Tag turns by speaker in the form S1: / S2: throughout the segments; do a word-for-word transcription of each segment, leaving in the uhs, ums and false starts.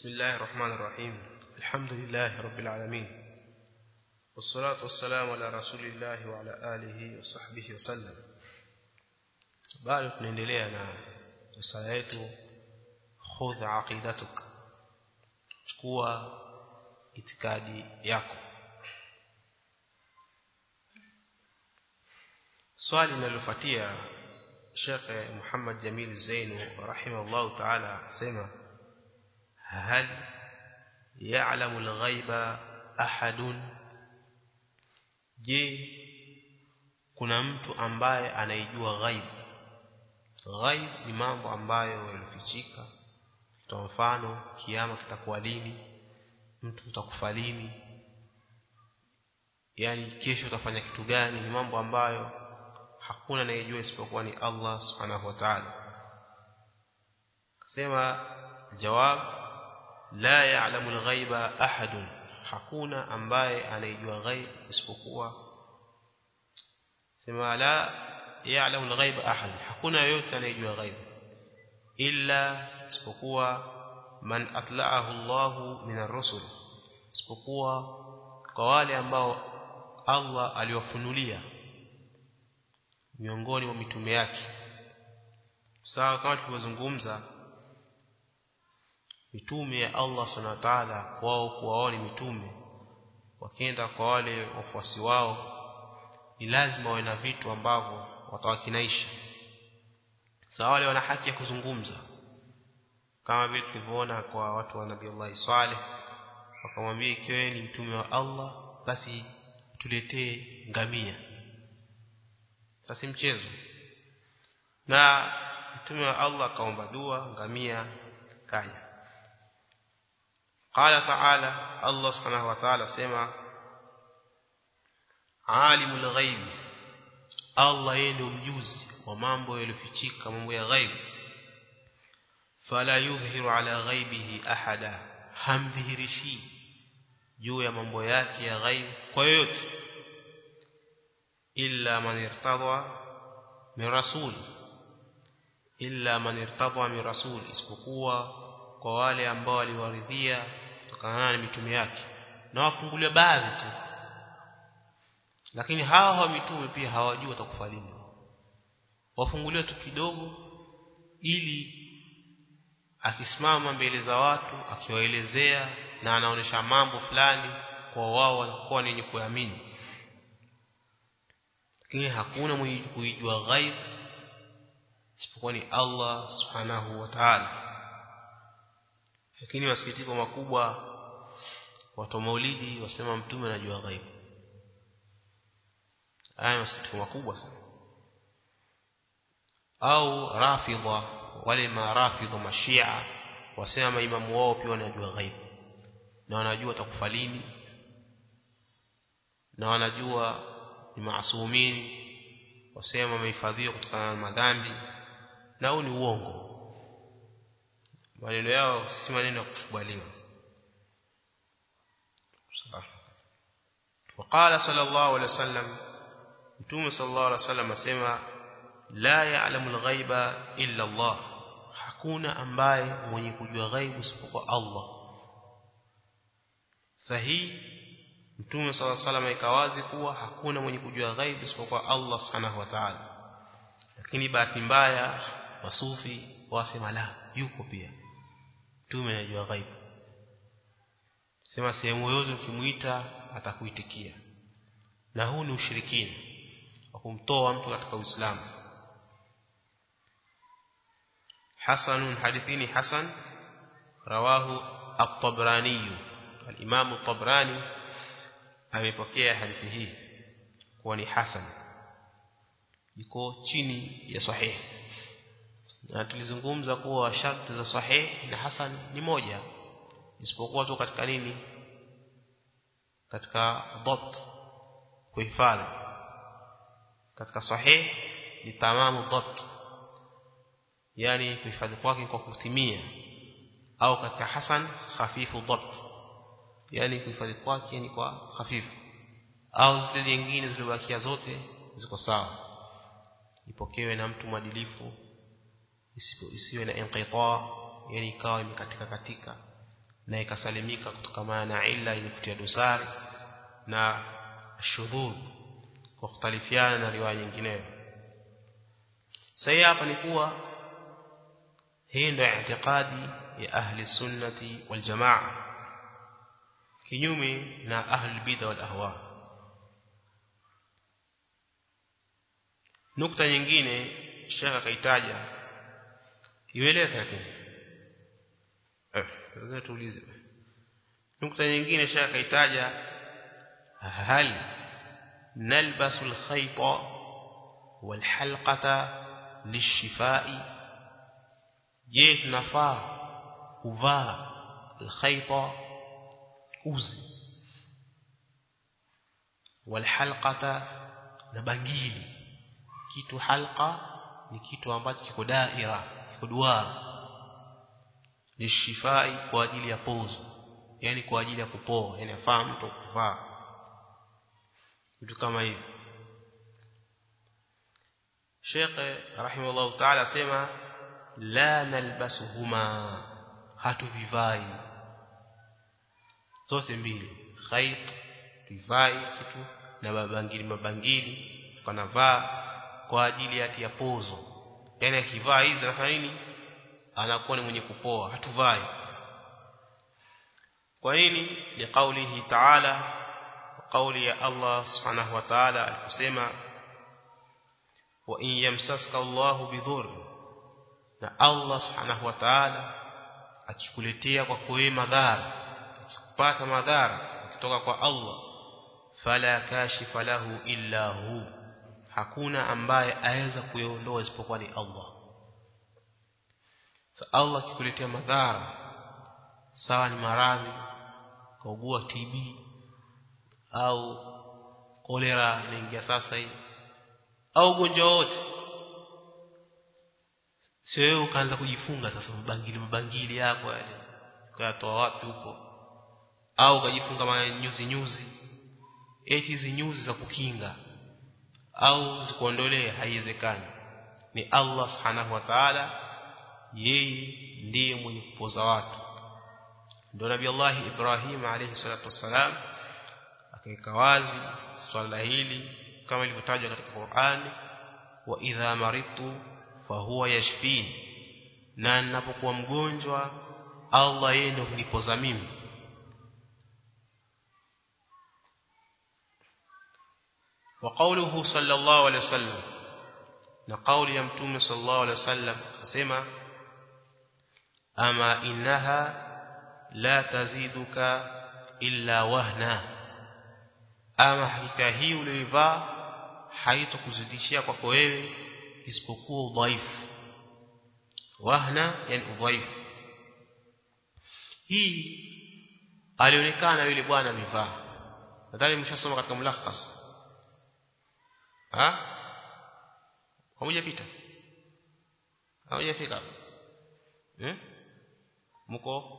S1: بسم الله الرحمن الرحيم. الحمد لله رب العالمين، والصلاة والسلام على رسول الله وعلى آله وصحبه وسلم. bado tunaendelea na risala yetu khudh aqidatuk, chukua itikadi yako. Swali linalofuatia, Sheikh Muhammad Jamil Zainu rahimahullah ta'ala sema: هل يعلم الغيب أحد؟ je kuna mtu ambaye anaijua ghaib? Ghaib ni mambo ambayo yalifichika. Kwa mfano, kiyama kitakuwa lini, mtu utakufa lini, yani kesho utafanya kitu gani, ni mambo ambayo hakuna anayejua isipokuwa ni Allah subhanahu wa ta'ala. Kasema jawab: la ya'lamu al-ghaiba ahadun, hakuna ambaye anayejua ghaib isipokuwa. Sema la ya'lamu al-ghaiba ahad, hakuna yote anayejua ghaib illa isipokuwa man atla'ahu Allah min ar-rusul, isipokuwa kwa wale ambao Allah aliwafunulia miongoni mwa mitume yake. Sawa, kama tulivyozungumza, mitume ya Allah subhanahu wa ta'ala, wao kuwaona mitume wakienda kwa wale wafuasi wao, ni lazima wawe na vitu ambavyo watawakinaisha. Sawa, wale wana haki ya kuzungumza, kama vile tulivyoona kwa watu wa Nabii Allah Saleh, wakamwambia ikiwa ni mtume wa Allah basi tuletee ngamia. Sasa mchezo, na mtume wa Allah akaomba dua, ngamia kaja. قال تعالى, الله سبحانه وتعالى سمع: عالم الغيب, الله yeye mjuzi wa mambo yaliyofichika, mambo ya ghaib. Fala yudhhiru ala ghaibihi ahada, hamdhihirishi juu ya mambo yake ya ghaib kwa yote. Illa man irtadha min rasul, illa man irtadha min rasul, isipokuwa kwa wale ambao waliwaridhia kutokana na mitume yake, na wafungulia baadhi tu. Lakini hawa wa mitume pia hawajui watakufa lini, wafunguliwa tu kidogo, ili akisimama mbele za watu akiwaelezea na anaonesha mambo fulani, kwa wao wanakuwa ni wenye kuamini. Lakini hakuna mwenye kujua ghaib isipokuwa ni Allah subhanahu wa ta'ala. Lakini masikitiko makubwa, watu maulidi wasema mtume anajua ghaib. Haya masikitiko makubwa sana. Au rafidha, wale marafidha mashia wasema maimamu wao pia wanajua ghaib, na wanajua watakufa lini, na wanajua ni maasumini, wasema wamehifadhiwa kutokana na madhambi, na huu ni uongo. Maneno yao si maneno ya kukubaliwa. وقال صلى الله عليه وسلم, mtume sallallahu alaihi wasallam asema: la ya'lamu al-ghaiba illa Allah, hakuna ambaye mwenye kujua ghaibu isipokuwa Allah. Sahihi, mtume sallallahu alaihi wasallam ikawazi kuwa hakuna mwenye kujua ghaibu isipokuwa Allah subhanahu wa ta'ala. Lakini bahati mbaya wasufi wasema la, yuko pia mtume anajua ghaib. Sema sehemu yoyote ukimuita atakuitikia, na huu ni ushirikina wa kumtoa mtu katika Uislamu. Hasanun, hadithini hasan, rawahu at-Tabrani. Al-Imam at-Tabrani amepokea hadithi hii kuwa ni hasan, iko chini ya sahih. Na tulizungumza kuwa sharti za sahih na hasan ni moja, isipokuwa tu katika nini? Katika dhabt, kuhifadhi. Katika sahih ni tamamu dhabt, yani kuhifadhi kwake kwa kutimia. Au katika hasan khafifu dhabt, yani kuhifadhi kwake ni kwa hafifu. Au zile nyingine zilizobakia zote ziko sawa, ipokewe na mtu mwadilifu, isiwe na inqita, yani ikawa imekatika katika, na ikasalimika kutokana na illa yenye kutia dosari na shudhudh kwa kutalifiana na riwaya nyingineyo. Sasa hapa ni kuwa hii ndio i'tiqadi ya ahli sunnati wal jamaa, kinyume na ahli bid'a wal ahwa. Nukta nyingine shaka kaitaja ieleweke, lakini eh lazima tuulize. Nukta nyingine shaka kaitaja, hal nalbasu al-khayta wal halqata lishifai, je tunafaa kuvaa al-khayta uzi wal halqata na bangili. Kitu halqa ni kitu ambacho kiko daira, kiko duara, ni shifai kwa ajili ya pozo, yani kwa ajili ya kupoa, yani afaa mtu kuvaa kitu kama hivi. Sheikh rahimahullah ta'ala sema la nalbasuhuma, hatuvivai zote mbili, khayt tivai kitu na mabangili mabangili tukanavaa kwa ajili ya pozo, yani akivaa hizi anafanya nini? Anakuwa ni mwenye kupoa, hatuvai. Kwa nini? Ni kaulihi ta'ala, kauli ya Allah subhanahu wa ta'ala aliposema wa in yamsaska Allahu bidhur, na Allah subhanahu wa ta'ala akikuletea kwa kuwe madhara, akikupata madhara kutoka kwa Allah, fala kashifa lahu illa hu, hakuna ambaye aweza kuiondoa isipokuwa ni Allah. Sa Allah akikuletea madhara, sawa ni maradhi, kaugua T B au kolera inaingia sasa hii, au ugonjwa wote, sio ukaanza kujifunga sasa mabangili mabangili yako yale ukatoa wapi huko, au ukajifunga manyuzi nyuzi, eti hizi nyuzi za kukinga au zikuondolee, haiwezekani. Ni Allah subhanahu wa ta'ala, yeye ndiye mwenye kupoza watu. Ndio Nabii Allah Ibrahim alayhi salatu wasalam akaweka wazi swala hili kama ilivyotajwa katika Qur'an, wa idha maritu fahuwa yashfin, na ninapokuwa mgonjwa Allah yeye ndiye hunipoza mimi. Wa qawluhu sallallahu alayhi wasallam, na kauli ya mtume sallallahu alayhi wasallam akasema ama innaha la taziduka illa wahna, ama hakika hii uliyovaa haitokuzidishia kwako wewe isipokuwa udhaifu. Wahna yani udhaifu. Hii alionekana yule bwana amevaa, nadhani mshasoma katika mulakhas. Ha? Haujapita? Haujafika? Eh? Mko?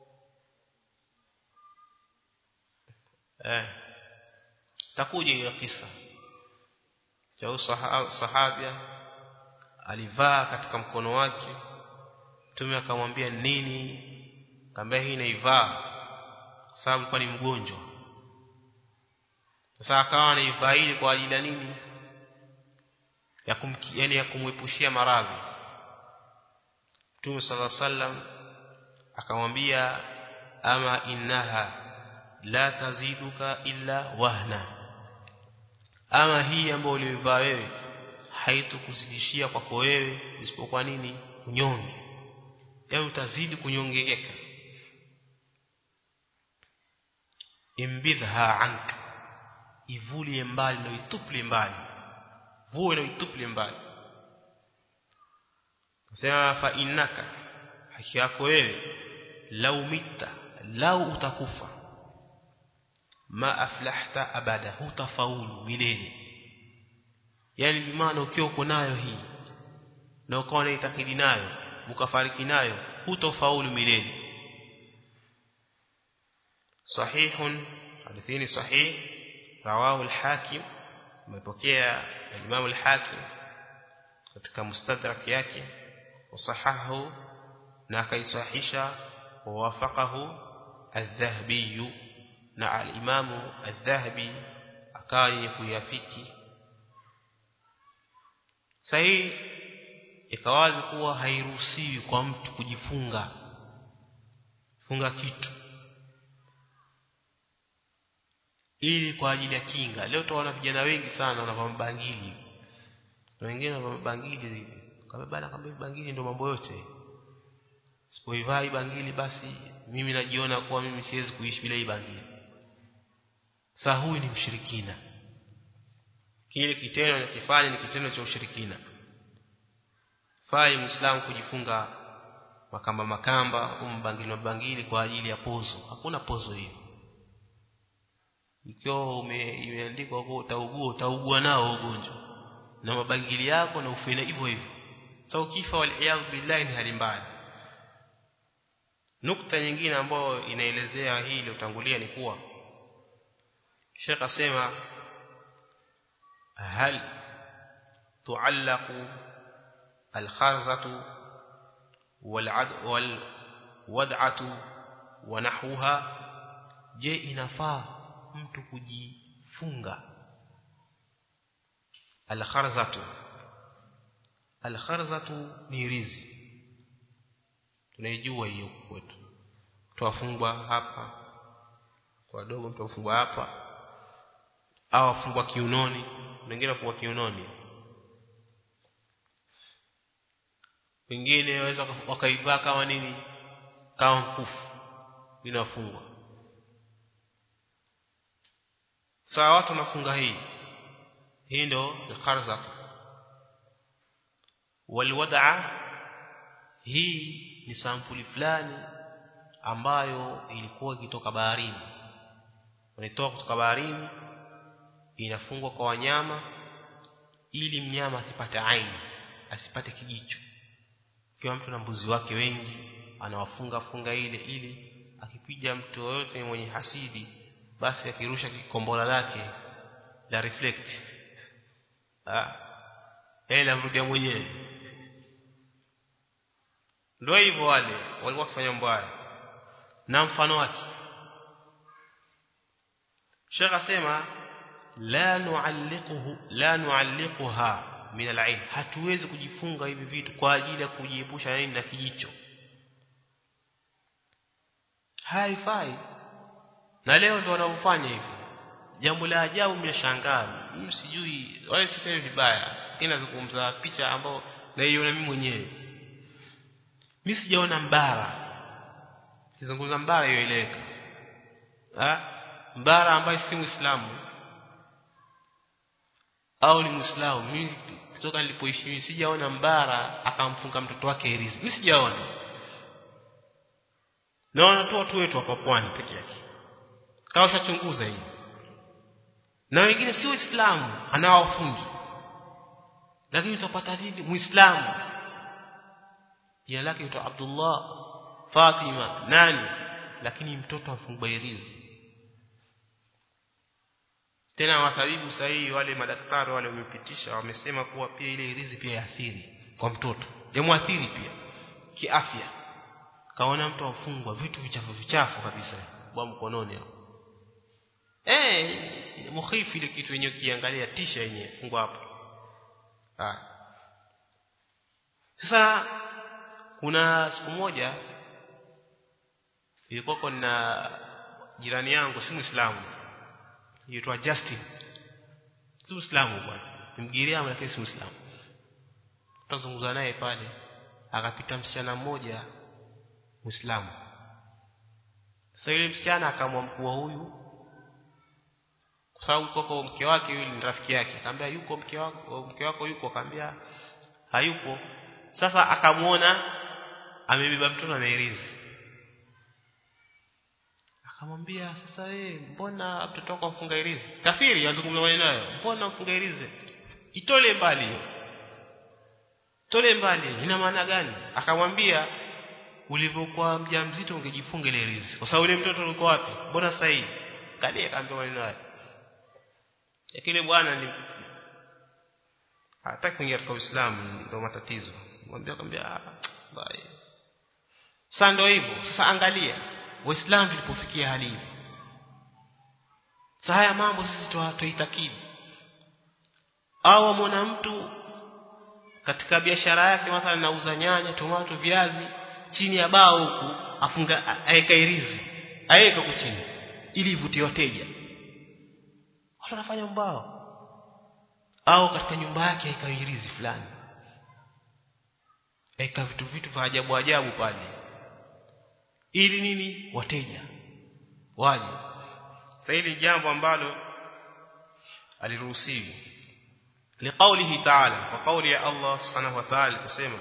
S1: Eh. Takuja hiyo kisa cha sahabia alivaa katika mkono wake, Mtume akamwambia nini? Akamwambia hii naivaa kwa sababu alikuwa ni mgonjwa. Sasa akawa anaivaa ili kwa ajili ya nini? Ya kum, yani ya kumwepushia maradhi. Mtume sallallahu alaihi wasallam akamwambia ama innaha la taziduka illa wahna, ama hii ambayo ulivaa wewe haitokuzidishia kwako wewe isipokuwa nini? Unyonge, yaani utazidi kunyongeka. Imbidha anka, ivulie mbali na ituple mbali, vue na ituple mbali. Sema fa innaka, haki yako wewe, lau mita, lau utakufa, ma aflahta abada, hutafaulu milele. Yani bimaana ukiwa uko nayo hii na ukawa unaitakidi nayo ukafariki nayo, hutafaulu milele. Sahihun, hadithini sahih, rawahu al-Hakim, umepokea Imam al-Hakim katika mustadrak yake, wasahahu na akaisahisha, wawafaqahu al-Dhahabi na al-Imam al-Dhahabi akawa kuyafiki. Sahi ikawazi kuwa hairuhusiwi kwa mtu kujifunga funga kitu ili kwa ajili ya kinga. Leo tunaona vijana wengi sana wanavaa bangili, na wengine wanavaa bangili hivi kama bana, kama bangili ndio mambo yote. Sipoivai bangili basi mimi najiona kuwa mimi siwezi kuishi bila hii bangili. Sasa huyu ni mshirikina. Kile kitendo anachofanya ni kitendo cha ushirikina. Fai Muislamu kujifunga makamba makamba umbangili bangili kwa ajili ya pozo. Hakuna pozo hiyo. Ikiwa imeandikwa kwa utaugua utaugua nao ugonjwa na mabangili yako na ufina hivyo hivyo. Sasa ukifa wal billahi ni hali mbaya. Nukta nyingine ambayo inaelezea hili utangulia ni kuwa Sheikh asema hal tu'allaqu al-kharzatu wal wad'atu wa nahwaha, je inafaa mtu kujifunga al-kharzatu? Al-kharzatu ni rizi, tunaijua hiyo kwetu. Tuwafungwa hapa kwa dogo, mtafungwa hapa au afungwa kiunoni, wengine afungwa kiunoni, wengine waweza wakaivaa kama nini, kama mkufu inafungwa. Sawa, watu wanafunga hii hii ndio al-kharzatu. Walwad'a hii ni sampuli fulani ambayo ilikuwa ikitoka baharini, wanatoka kutoka baharini, inafungwa kwa wanyama ili mnyama asipate aini, asipate kijicho. Kwa mtu na mbuzi wake wengi anawafunga funga ile ili akipiga mtu yote mwenye hasidi, basi akirusha kikombola lake la reflect ah ile amrudia mwenyewe. Ndio hivyo wale walikuwa kufanya mbaya na mfano wake. Sheikh asema la nu'alliquhu la nu'alliquha min al-ain, hatuwezi kujifunga hivi vitu kwa ajili ya kujiepusha nini na kijicho, haifai. Na leo ndio wanaofanya hivi. Jambo la ajabu mnashangaa, mimi sijui wale sisemi vibaya, ninazungumza picha ambao naiona mimi mwenyewe. Mimi sijaona mbara, sizungumza mbara hiyo ileka ah mbara ambaye si Muislamu au ni Muislamu. Mimi kutoka nilipoishi mimi sijaona mbara akamfunga mtoto wake hirizi, mimi sijaona. Naona tu watu wetu hapa pwani peke yake kama shachunguza hii, na wengine si Waislamu anawafungi, lakini utapata nini Muislamu jina lake ni Abdullah Fatima nani, lakini mtoto afungwa hirizi. Tena wasabibu sahihi wale madaktari wale wamepitisha, wamesema kuwa pia ile hirizi pia yaathiri kwa mtoto, yamuathiri pia kiafya. Kaona mtu afungwa vitu vichafu vichafu kabisa kwa mkononi hapo, eh mukhifi ile kitu yenyewe kiangalia tisha yenyewe fungwa hapo. Ah sasa kuna siku moja ilikuwa kuna jirani yangu si Muislamu, yuitwa Justin, si Muislamu bwana, nimgiria lakini si Muislamu. Tutazungumza naye pale, akapita msichana mmoja Muislamu. Sasa yule msichana akamwamkua huyu, kwa sababu kwa mke wake yule ni rafiki yake, akamwambia yuko mke wako, mke wako yuko, akamwambia hayupo. Sasa akamuona amebeba mtoto na hirizi, akamwambia sasa wewe mbona mtoto wako mfunga hirizi? Kafiri azungumza naye, mbona mfunga hirizi? Itole mbali, tole mbali, ina maana gani? Akamwambia ulivyokuwa mjamzito ungejifunga ile hirizi, kwa sababu ile mtoto yuko wapi? Mbona sasa hivi? Kale akaambia maneno haya. Yakile bwana ni hataki kuingia katika Uislamu, ndio matatizo. Mwambie akamwambia bye. Sasa ndio hivyo. Sasa angalia, waislamu tulipofikia hali hii. Sasa haya mambo sisi tuitakidi. Au muona mtu katika biashara yake mathalan anauza nyanya, tomato, viazi, chini ya bao huku afunga aeka irizi, aeka huko chini ili ivutie wateja. Watu wanafanya mbao. Au katika nyumba yake aeka irizi fulani, aeka vitu vitu vya ajabu ajabu pale, ili nini? Wateja waje. Sasa hili jambo ambalo aliruhusiwa liqaulihi ta'ala, kwa kauli ya Allah subhanahu wa ta'ala kusema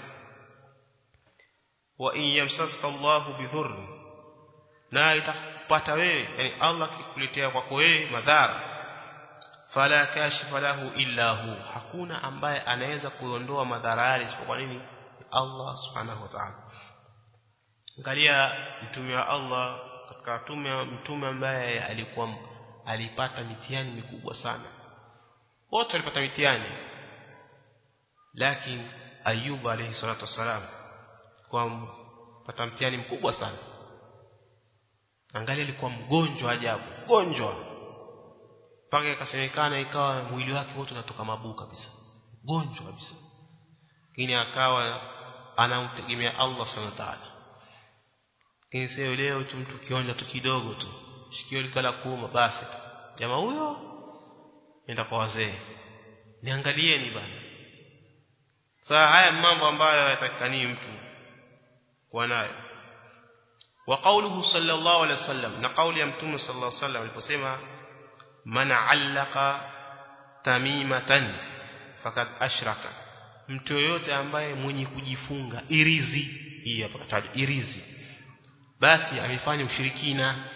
S1: wa in yamsaska Allahu bidhurr, na itakupata wewe, yani Allah kikuletea kwako wewe madhara, fala kashifa lahu illa hu, hakuna ambaye anaweza kuondoa madhara yale isipokuwa nini? Allah subhanahu wa ta'ala. Angalia mtume wa Allah, katika mtume mtume ambaye alikuwa alipata mitihani mikubwa sana. Wote walipata mitihani, lakini Ayub alayhi salatu wasalam kwa pata mtihani mkubwa sana. Angalia alikuwa mgonjwa ajabu, mgonjwa mpaka ikasemekana ikawa mwili wake wote unatoka mabuu kabisa, mgonjwa kabisa, lakini akawa anamtegemea Allah subhanahu wa ta'ala. Lakini sio leo tu mtu kionja tu kidogo tu, shikio likala kuuma, basi jamaa huyo nenda kwa wazee, niangalieni bana. Sasa haya mambo ambayo yatakani mtu kuwa nayo. Wa qawluhu sallallahu alaihi wasallam, na kauli ya mtume sallallahu alaihi wasallam aliposema man allaqa tamimatan faqad ashraka, mtu yote ambaye mwenye kujifunga irizi, hii hapa kataja irizi, basi amefanya ushirikina.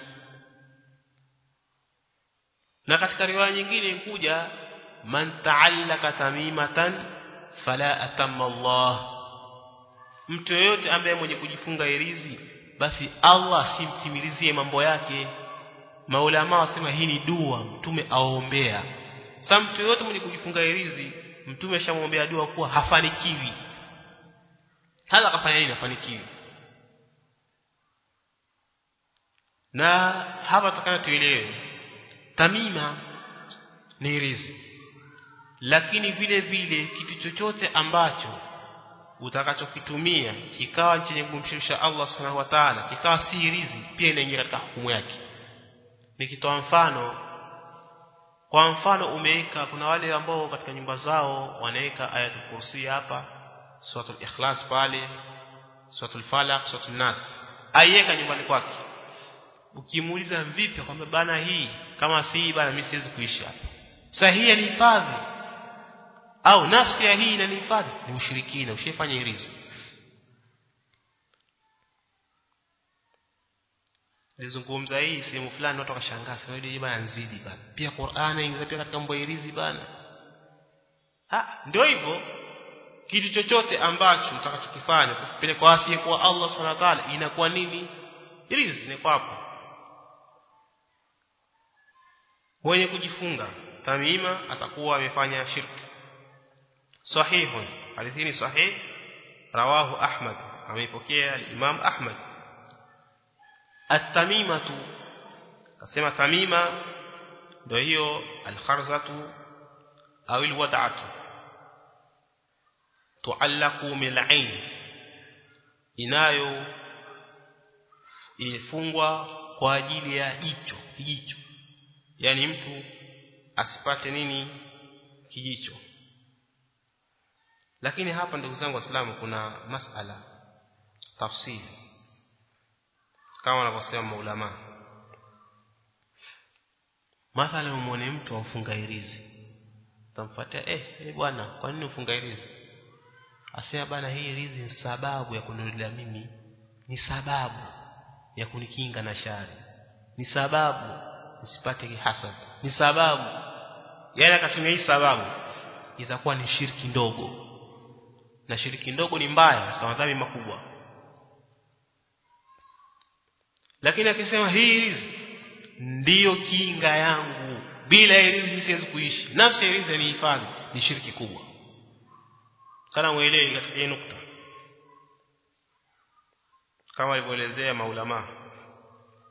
S1: Na katika riwaya nyingine kuja man ta'allaka tamimatan fala atamma Allah, mtu yote ambaye mwenye kujifunga irizi basi Allah simtimilizie mambo yake. Maulama wasema hii ni dua mtume aombea. Sasa mtu yote mwenye kujifunga irizi mtume ashamwombea dua kuwa hafanikiwi. Hata kafanya nini hafanikiwi. Na hapa tutakana tuelewe tamima ni irizi, lakini vile vile kitu chochote ambacho utakachokitumia kikawa chenye kumshirikisha Allah subhanahu wa ta'ala, kikawa si irizi, pia inaingia katika hukumu yake. Nikitoa mfano, kwa mfano umeweka, kuna wale ambao katika nyumba zao wanaweka ayatul kursi hapa, suratul ikhlas pale, suratul falaq, suratul nas, aiweka nyumbani kwake. Ukimuuliza vipi, kwamba bana hii kama si bana mimi siwezi kuishi hapa. Sasa hii ni hifadhi au nafsi ya hii inanihifadhi, ni ushirikina, ushifanya irizi. Nizungumza hii sehemu fulani watu wakashangaa, sasa hili bana nzidi bana. Pia Qur'ani inaingia pia katika mambo ya irizi bana. Ah, ndio hivyo. Kitu chochote ambacho utakachokifanya kupele kwa asiye kwa Allah subhanahu wa ta'ala inakuwa nini? Irizi ni kwa hapo. Mwenye kujifunga tamima atakuwa amefanya shirki. Sahihun, hadithi ni sahih, rawahu Ahmad, ameipokea al-Imam Ahmad. At-tamimatu, kasema tamima ndio hiyo al-kharzatu au al-wad'atu, tu'allaqu min al-'ain, inayo ifungwa kwa ajili ya jicho, kijicho, yani mtu asipate nini? Kijicho. Lakini hapa ndugu zangu waislamu kuna masala tafsiri kama wanavyosema maulama. Mathalan umuone mtu afunga irizi, utamfuatia eh eh bwana, kwa nini ufunga irizi? Asema bana hii irizi ni sababu ya kunilinda mimi, ni sababu ya kunikinga na shari, ni sababu nisipate hasad, ni sababu. Yeye akatumia hii sababu, itakuwa ni shirki ndogo. Na shiriki ndogo ni mbaya katika madhambi makubwa. Lakini akisema hii irizi ndiyo kinga yangu, bila irizi mimi siwezi kuishi, nafsi ya irizi ni hifadhi, ni shiriki kubwa. Kana muelewe katika hii nukta, kama alivyoelezea maulama.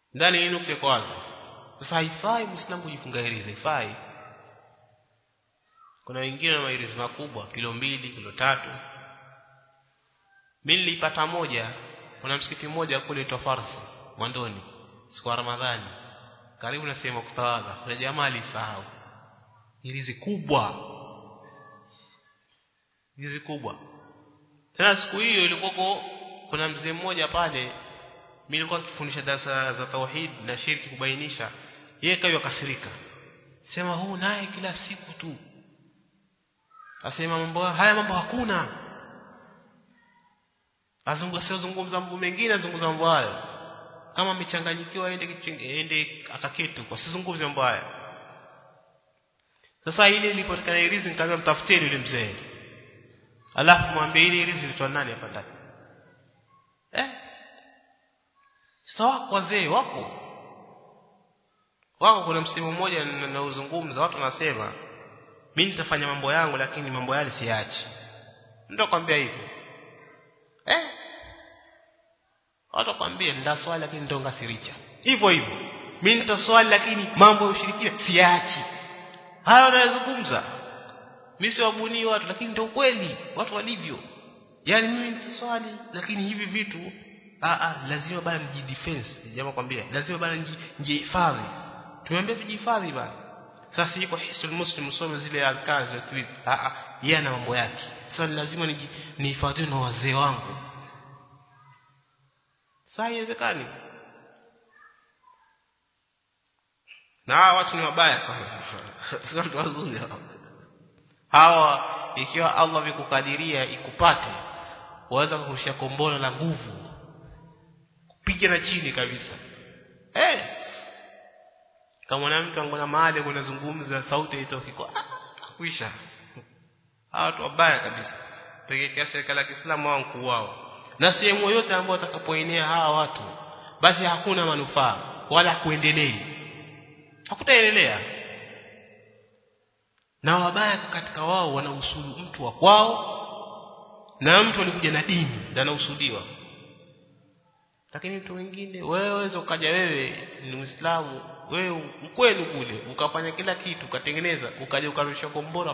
S1: ndani hii nukta kwa wazi. Sasa haifai Muislamu kujifunga hirizi, haifai. Kuna wengine na mahirizi makubwa kilo mbili, kilo tatu. Mimi nilipata moja, kuna msikiti mmoja kule Tofarsi, Mwandoni, siku ya Ramadhani. Karibu na sema kutawadha, kuna jamaa alisahau. Hirizi kubwa. Hirizi kubwa. Tena siku hiyo ilikuwa kuna mzee mmoja pale, mimi nilikuwa nikifundisha darasa za tauhid na shirki kubainisha. Yeye kayo kasirika. Sema huu naye kila siku tu. Asema mambo haya mambo hakuna. Azungumza zungumza mambo mengine, azungumza mambo hayo. Kama amechanganyikiwa aende aende akaketu kwa sizungumze mambo haya. Sasa ile ilipotikana hirizi nikamwambia mtafuteni yule mzee. Alafu mwambie ile hirizi ilitoa nani hapa ndani. Eh? Sawa wazee wako. Wako kuna msemo mmoja na uzungumza watu wanasema mimi nitafanya mambo yangu lakini mambo yale siachi. Ndio kwambia hivyo. Eh? Watu kwambia ndaswali lakini ndio ngasiricha. Hivyo hivyo. Mimi nitaswali lakini mambo ya ushirikina siachi. Hayo wanazungumza. Mimi siwabuni watu lakini ndio kweli watu walivyo. Yaani mimi nitaswali lakini hivi vitu a a lazima bana nijidefense. Jamaa kwambia lazima bana njihifadhi. Tumeambia tujihifadhi bana. Sasa yuko hisul muslim usome zile adhkar za tweet. A a yeye ana mambo yake. Sasa lazima nihifadhi na wazee wangu. Sasa haiwezekani. Na watu ni wabaya sana. Sio watu wazuri hao. Hawa ikiwa Allah vikukadiria ikupate, waweza kurusha kombora la nguvu. Kupiga na chini kabisa. Eh. Kama na mtu angona mahali kunazungumza sauti itoki kwa kuisha. Hawa watu wabaya kabisa. Pekee serikali ya Kiislamu wao mkuu wao. Na sehemu yote ambayo atakapoenea hawa watu, basi hakuna manufaa wala kuendelea. Hakutaendelea. Na wabaya katika wao wanahusudu mtu wa kwao na mtu alikuja na dini ndio anahusudiwa. Lakini mtu mwingine wewe waweza ukaja wewe ni Muislamu, wewe mkweli kule ukafanya kila kitu ukatengeneza ukaja ukarusha kombora.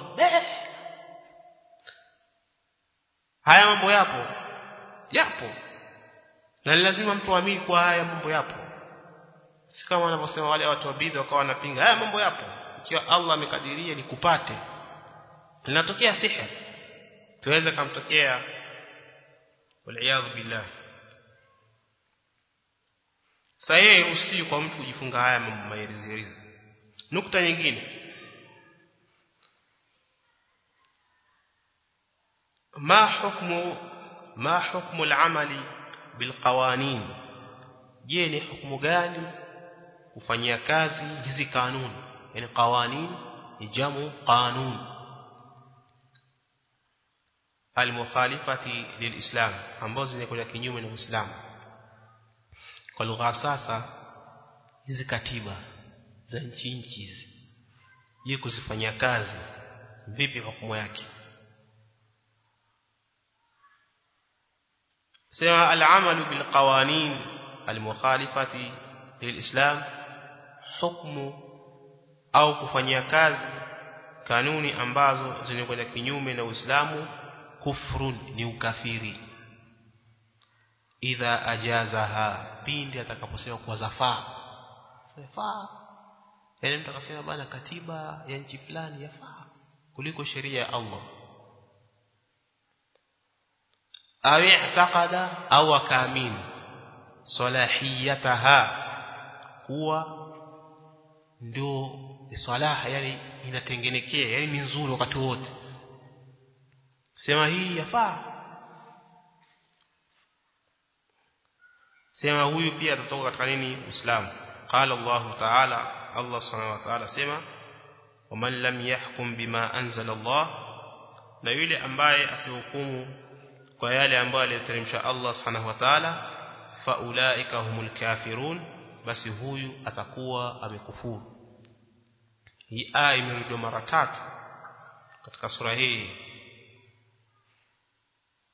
S1: Haya mambo yapo. Yapo. Na lazima mtu aamini kwa haya mambo yapo. Si kama wanavyosema wale watu wa bid'a wakawa wanapinga. Haya mambo yapo. Ikiwa Allah amekadiria nikupate. Linatokea siha. Tuweza kumtokea wal billah. Sasa yeye usiyo kwa mtu kujifunga haya mambo mairizi. Nukta nyingine. Ma hukmu ma hukmu al-amali bil qawanin? Je, ni hukumu gani kufanyia kazi hizi kanuni? Yani qawanin ni jamu qanun al-mukhalifati lilislam, ambazo zinakwenda kinyume na Uislamu. Kwa lugha sasa hizi katiba za nchi nchi hizi, je, kuzifanyia kazi vipi hukumu yake? سواء العمل بالقوانين المخالفة للإسلام حكم au kufanyia kazi kanuni ambazo zinakwenda kinyume na Uislamu, kufrun ni ukafiri. Idha ajazaha, pindi atakaposema kwa zafaa. Zafaa. Yaani mtu akasema bana katiba ya nchi fulani yafaa kuliko sheria ya Allah. Au i'taqada au akaamini salahiyataha, kuwa ndio salaha, yani inatengenekea, yani ni nzuri wakati wote. Sema hii yafaa. Sema huyu pia atatoka katika nini? Uislamu. Qala Allah Ta'ala, Allah Subhanahu wa Ta'ala sema waman lam yahkum bima anzala Allah, na yule ambaye asihukumu kwa yale ambayo aliteremsha Allah Subhanahu wa Ta'ala, fa ulaika humul kafirun, basi huyu atakuwa amekufuru. Hii aya imerudiwa mara tatu katika sura hii.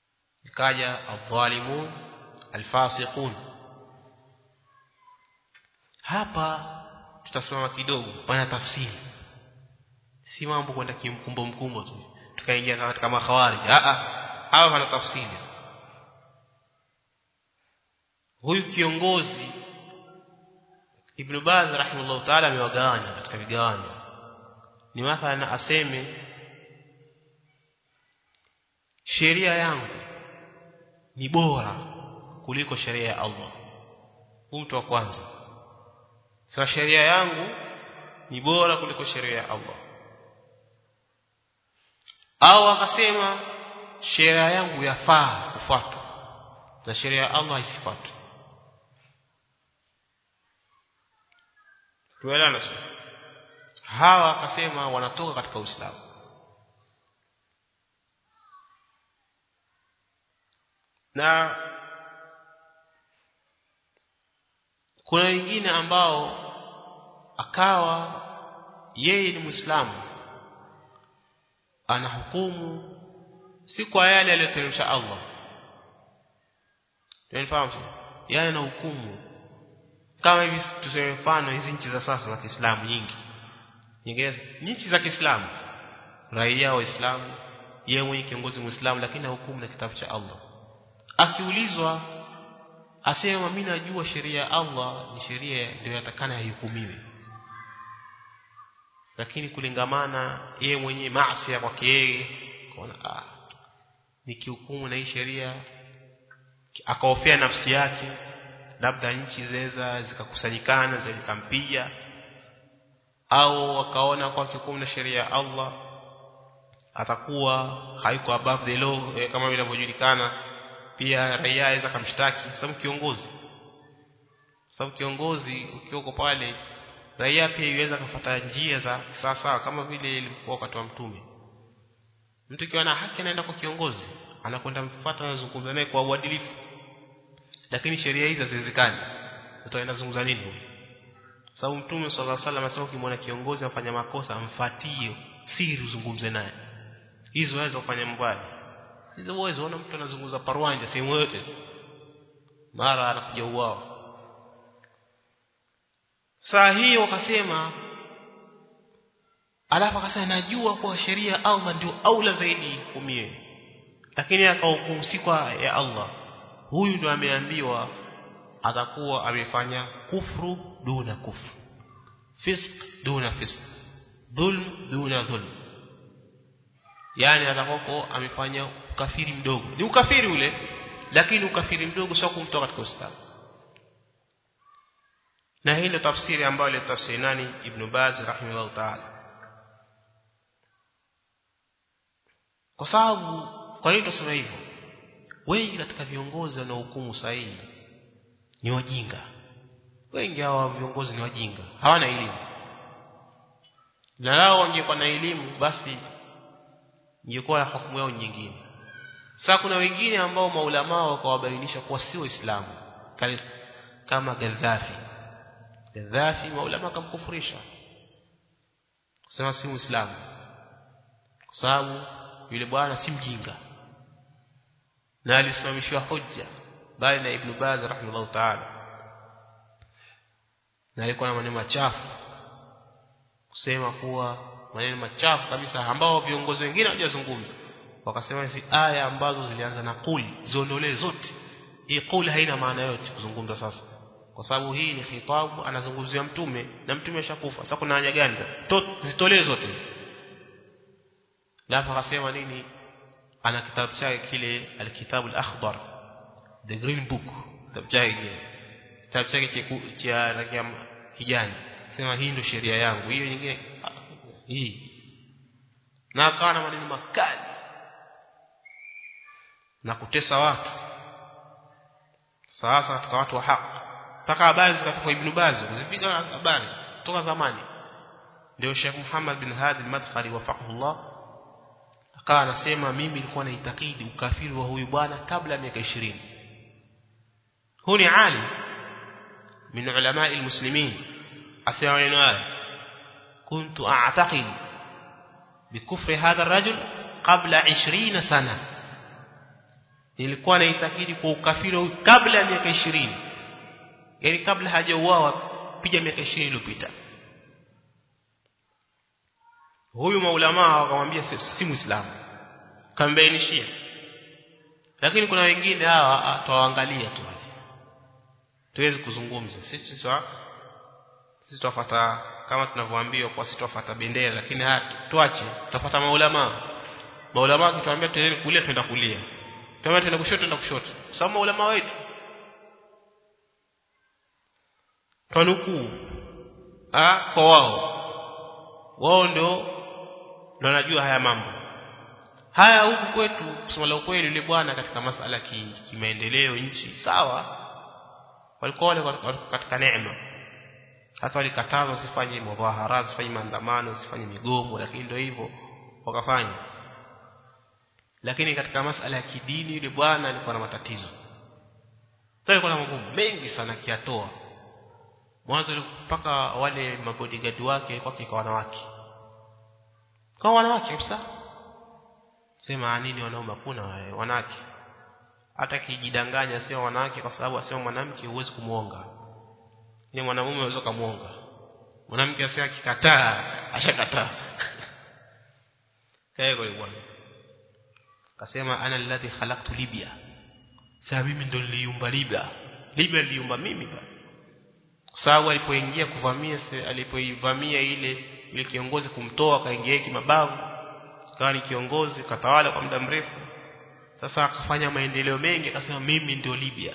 S1: Ikaja adh-dhalimun al-fasiqun. hapa tutasimama kidogo, pana tafsiri, si mambo kwenda kimkumbo mkumbo tu tukaingia katika makhawarij. a a hapa pana tafsiri. Huyu kiongozi Ibn Baz rahimahullah ta'ala amewagawanya katika vigawanyo. Ni mathalan aseme sheria yangu ni bora kuliko sheria ya Allah. Mtu wa kwanza, sasa sheria yangu ni bora kuliko sheria ya Allah. Au akasema sheria yangu yafaa kufuatwa na sheria ya Allah isifuatwe. Tuelewana sasa. Hawa akasema wanatoka katika Uislamu. Na kuna wengine ambao akawa yeye ni Muislamu, ana hukumu si kwa yale aliyoteremsha Allah. Tunafahamu yeye ana hukumu kama hivi. Tuseme mfano hizi nchi za sasa za Kiislamu nyingi, nyingine nchi za Kiislamu, raia wa Islamu, yeye mwenye kiongozi Muislamu, lakini hukumu na kitabu cha Allah. Akiulizwa asema mimi najua sheria ya Allah ni sheria ndio yatakana ihukumiwe, lakini kulingamana yeye mwenye maasi kwake yeye kaona ah nikihukumu na hii sheria, akaofia nafsi yake, labda nchi zeza zikakusanyikana zikampiga, au akaona kwa hukumu na sheria ya Allah atakuwa haiko above the law, eh, kama vile inavyojulikana. Pia raia aweza kumshtaki sababu kiongozi, sababu kiongozi ukioko pale, raia pia iweza kufuata njia za sasa kama vile ilikuwa wakati wa Mtume. Mtu kiwa na haki anaenda kwa kiongozi, anakwenda mfuata na zungumza naye kwa uadilifu. Lakini sheria hizi haziwezekani, utaenda zungumza nini huyo? Sababu Mtume sallallahu alaihi wasallam asema ukimwona kiongozi afanya makosa amfuatie siri, uzungumze naye. Hizo waweza kufanya mbaya. Hizo uwezo ona mtu anazungumza parwanja sehemu yote, mara anakuja uwao. Saa hiyo wakasema, alafu akasema najua kwa sheria Allah ndio aula zaidi hukumie, lakini akahukumu si kwa ya Allah. Huyu ndio ameambiwa atakuwa amefanya kufru duna kufru, fisq duna fisq, dhulm duna dhulm. Yani atakuwa amefanya ukafiri mdogo. Ni ukafiri ule, lakini ukafiri mdogo sio kumtoa katika Uislamu. Na hii ndio tafsiri ambayo ile tafsiri nani Ibn Baz rahimahullah ta'ala. Kwa sababu kwa nini tunasema hivyo? Wengi katika viongozi na hukumu sahihi ni wajinga. Wengi hawa viongozi ni wajinga, hawana elimu. Na lao wangekuwa na elimu basi ingekuwa hukumu yao nyingine. Sasa kuna wengine ambao maulama wakawabainisha kuwa si waislamu, kama Gaddafi. Gaddafi maulama akamkufurisha, kusema si muislamu, kwa sababu yule bwana si mjinga, na alisimamishwa hujja bali na Ibn Baz rahimahullah ta'ala, na alikuwa na maneno machafu, kusema kuwa maneno machafu kabisa ambao viongozi wengine hawajazungumza. Wakasema hizi aya ambazo zilianza na qul ziondolee zote. Hii qul haina maana yote kuzungumza sasa, kwa sababu hii ni khitabu anazungumzia mtume na mtume ashakufa. Sasa kuna haja gani zitolee zote? Lafa akasema nini? Ana kitabu chake kile al-Kitab al-Akhdar, the green book, kitabu chake kitabu chake cha rangi kijani. Sema hii ndio sheria yangu, hiyo nyingine hii. Na akawa na maneno makali na kutesa watu. Sasa katika watu wa haki, mpaka habari zikafika kwa Ibn Baz, zifika habari kutoka zamani. Ndio Sheikh Muhammad bin Hadi al-Madkhali wafaqahullah akawa anasema mimi nilikuwa naitakidi ukafiri wa huyu bwana kabla ya miaka ishirini. Huyu ni alim min ulama al-muslimin, asema maneno haya: kuntu a'taqid bikufri hadha ar-rajul qabla ishirini sana. Nilikuwa naitakidi kwa ukafiri huyu kabla ya miaka ishirini, yani kabla hajauawa piga miaka ishirini iliyopita. Huyu maulama wakamwambia si, si Muislamu, kambainishia. Lakini kuna wengine hawa tuwaangalia tu wale, tuwezi kuzungumza sisi sisi sisi tufuata kama tunavyoambiwa kwa sisi tufuata bendera, lakini tuache tufuata maulama. Maulama kituambia twendeni kulia twenda kulia, kama twenda kushoto twenda kushoto, sababu maulama wetu tanukuu ah kwa wao wao ndio ndio wanajua haya mambo haya. Huku kwetu kusema la ukweli, yule bwana katika masuala kimaendeleo ki nchi sawa, walikuwa wale katika neema, hata walikatazwa usifanye mudhahara, usifanye maandamano, usifanye migomo, lakini ndio hivyo wakafanya. Lakini katika masuala ya kidini yule bwana alikuwa na matatizo. Sasa alikuwa na mambo mengi sana kiatoa. Mwanzo mpaka wale mabodyguard wake kwa kwa wanawake. Kwa wanawake kabisa. Sema nini wanaume, kuna wanawake. Hata kijidanganya sio wanawake kwa sababu asema mwanamke huwezi kumuonga. Ni mwanamume unaweza kumuonga. Mwanamke asema akikataa, ashakataa. Kae kwa bwana. Kasema ana alladhi khalaqtu Libya. Sasa mimi ndo niliumba Libya. Libya niliumba mimi bwana. Kwa sababu alipoingia kuvamia, alipoivamia ile ile kiongozi kumtoa kaingia kimabavu, kawa ni kiongozi katawala kwa muda mrefu. Sasa akafanya maendeleo mengi, akasema mimi ndio Libya.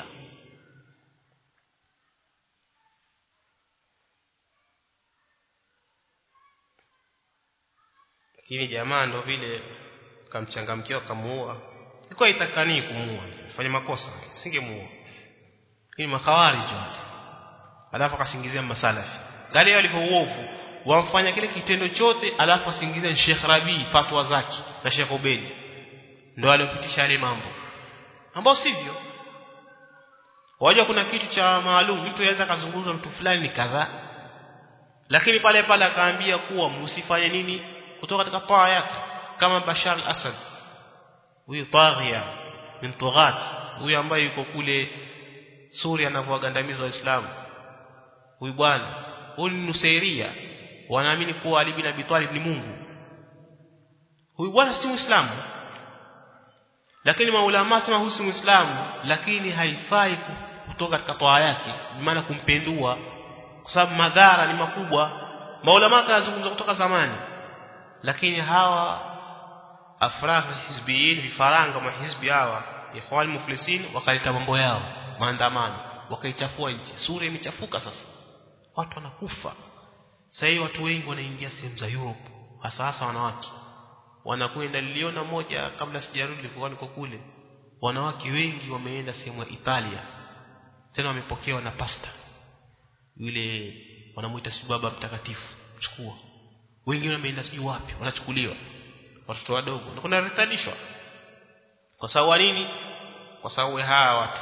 S1: Lakini jamaa ndo vile kamchangamkia kamuua. Ilikuwa itakani kumuua, fanya makosa, singemuua. Ni makhawarij wale. Alafu akasingizia masalafi. Gani walivyo uovu, wamfanya kile kitendo chote alafu asingizia Sheikh Rabi fatwa zake na Sheikh Ubedi. Ndio aliyopitisha yale mambo. Ambao sivyo. Wajua kuna kitu cha maalum, mtu anaweza kuzungumza mtu fulani ni kadhaa. Lakini pale pale akaambia kuwa msifanye nini kutoka katika taa yake, kama Bashar al-Assad. Huyu taghia min tughat, huyu ambaye yuko kule Suria anavyowagandamiza Waislamu. Huyu bwana, huyu ni Nusairia, wanaamini kuwa Ali bin Abi Talib ni Mungu. Huyu bwana si Muislamu. Lakini maulama sema huyu si Muislamu, lakini haifai kutoka katika toa yake, maana kumpendua kwa sababu madhara ni makubwa. Maulama kazungumza kutoka zamani. Lakini hawa afrah hizbiyin vifaranga wa hizbi hawa ikhwan muflisin wakaleta mambo yao, maandamano, wakaichafua nchi. Sura imechafuka sasa. Watu wanakufa. Sasa hivi watu wengi wanaingia sehemu za Europe, hasa hasa wanawake. Wanakwenda, niliona moja kabla sijarudi nilikuwa niko kule. Wanawake wengi wameenda sehemu ya Italia. Tena wamepokewa na pasta. Yule wanamuita si baba mtakatifu, chukua. Wengine wameenda si wapi, wanachukuliwa. Watoto wadogo. Na kuna retadishwa. Kwa sababu nini? Kwa sababu hawa watu.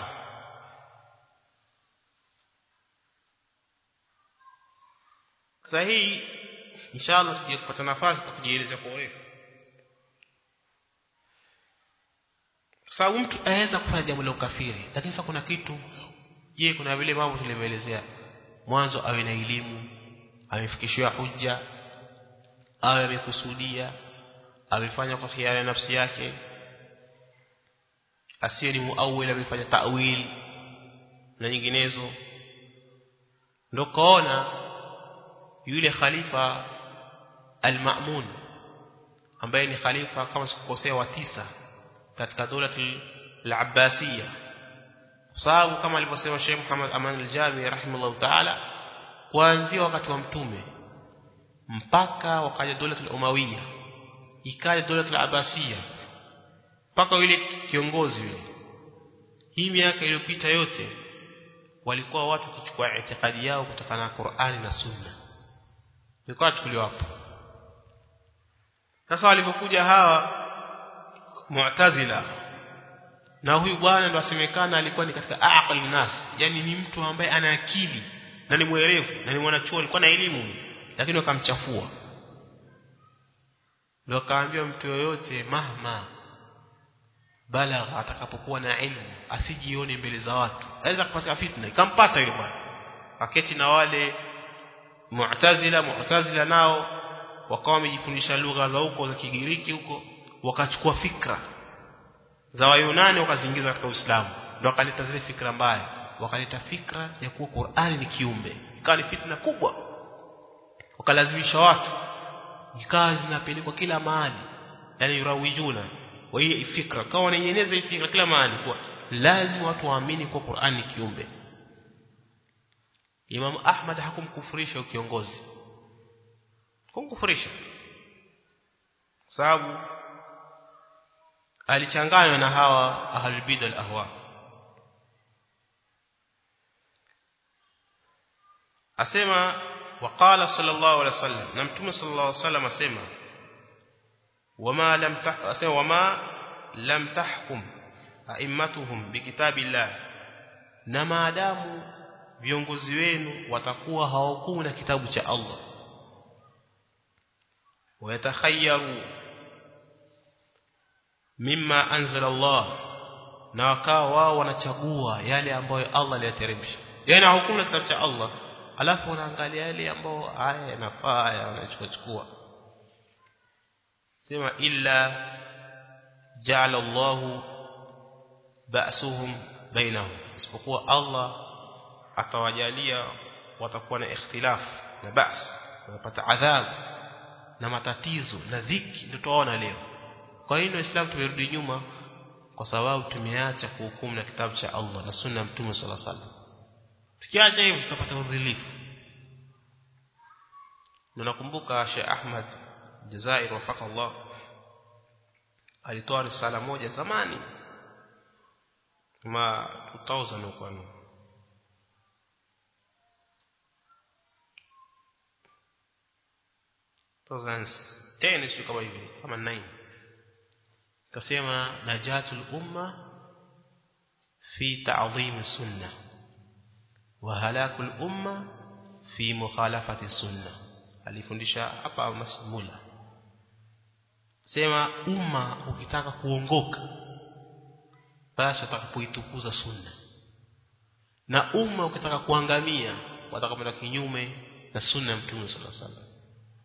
S1: Sasa hii inshallah tuje kupata nafasi tukujieleza kwa urefu. Kwa sababu mtu anaweza kufanya jambo la ukafiri, lakini sasa kuna kitu, je, kuna vile mambo tulivyoelezea. Mwanzo awe na elimu, amefikishiwa hujja, awe amekusudia, amefanya kwa khiari ya nafsi yake, asiye ni muawil, amefanya ta'wil na nyinginezo. Ndio kaona yule khalifa al-Ma'mun ambaye ni khalifa kama sikukosea wa tisa katika dola al-Abbasiyya, sababu kama alivyosema Sheikh Muhammad Aman al-Jami rahimahullah ta'ala, kuanzia wakati wa mtume mpaka wakaja dola al-Umayyah, ikaja dola al-Abbasiyya, mpaka yule kiongozi yule, hii miaka iliyopita yote walikuwa watu kuchukua itikadi yao kutokana na Qur'ani na Sunna. Ilikuwa chukuliwa hapo. Sasa walipokuja hawa Mu'tazila, na huyu bwana ndo asemekana alikuwa ni katika aqli nas, yani ni mtu ambaye ana akili na ni mwerevu na ni mwanachuo, alikuwa na elimu, lakini wakamchafua. Ndio kaambia mtu yoyote mahma balagha, atakapokuwa na elimu asijione mbele za watu, aweza kupata fitna. Ikampata yule bwana, aketi na wale Mu'tazila Mu'tazila nao wakawa wamejifundisha lugha za huko za Kigiriki huko, wakachukua fikra za Wayunani wakaziingiza katika Uislamu, ndio wakaleta zile fikra mbaya, wakaleta fikra ya kuwa Qur'ani ni kiumbe. Ikawa ni fitna kubwa, wakalazimisha watu, ikawa zinapelekwa kila mahali, yani yurawijuna wa hii fikra, kawa wanaeneza hii fikra kila mahali kwa lazima watu waamini kwa Qur'ani ni kiumbe. Imam Ahmad hakumkufurisha kiongozi, kumkufurisha kwa sababu alichanganywa na hawa ahlul bid'ah al ahwa. Asema waqala sallallahu alaihi wasallam, na mtume sallallahu alaihi wasallam asema wama lam tah asema wama lam tahkum a'immatuhum bikitabillah, na maadamu viongozi wenu watakuwa hawahukumu na kitabu cha Allah, wayatakhayyaru mimma anzala Allah, na wakawa wao wanachagua yale ambayo Allah aliyateremsha, yani hukumu na kitabu cha Allah, alafu wanaangalia yale ambayo haya yanafaa, haya wanachukua. Sema illa ja'ala Allahu ba'suhum bainahum, isipokuwa Allah atawajalia watakuwa na ikhtilaf na ba's, wanapata adhabu na matatizo na dhiki. Ndio tunaona leo kwa hiyo Uislamu tumerudi nyuma, kwa sababu tumeacha kuhukumu na kitabu cha Allah na sunna ya Mtume sallallahu alaihi wasallam. Tukiacha hivyo tutapata udhilifu. Na nakumbuka Sheikh Ahmad Jazair wafaka Allah alitoa risala moja zamani kama elfu mbili huko ni tena sio kama hivi kama nane, kasema najatul umma fi ta'dhim sunnah wa halakul umma fi mukhalafati sunnah. Alifundisha hapa Masmula, sema umma ukitaka kuongoka basi utakapoitukuza sunna, na umma ukitaka kuangamia watakapoenda kinyume na sunna ya Mtume sallallahu alaihi wasallam.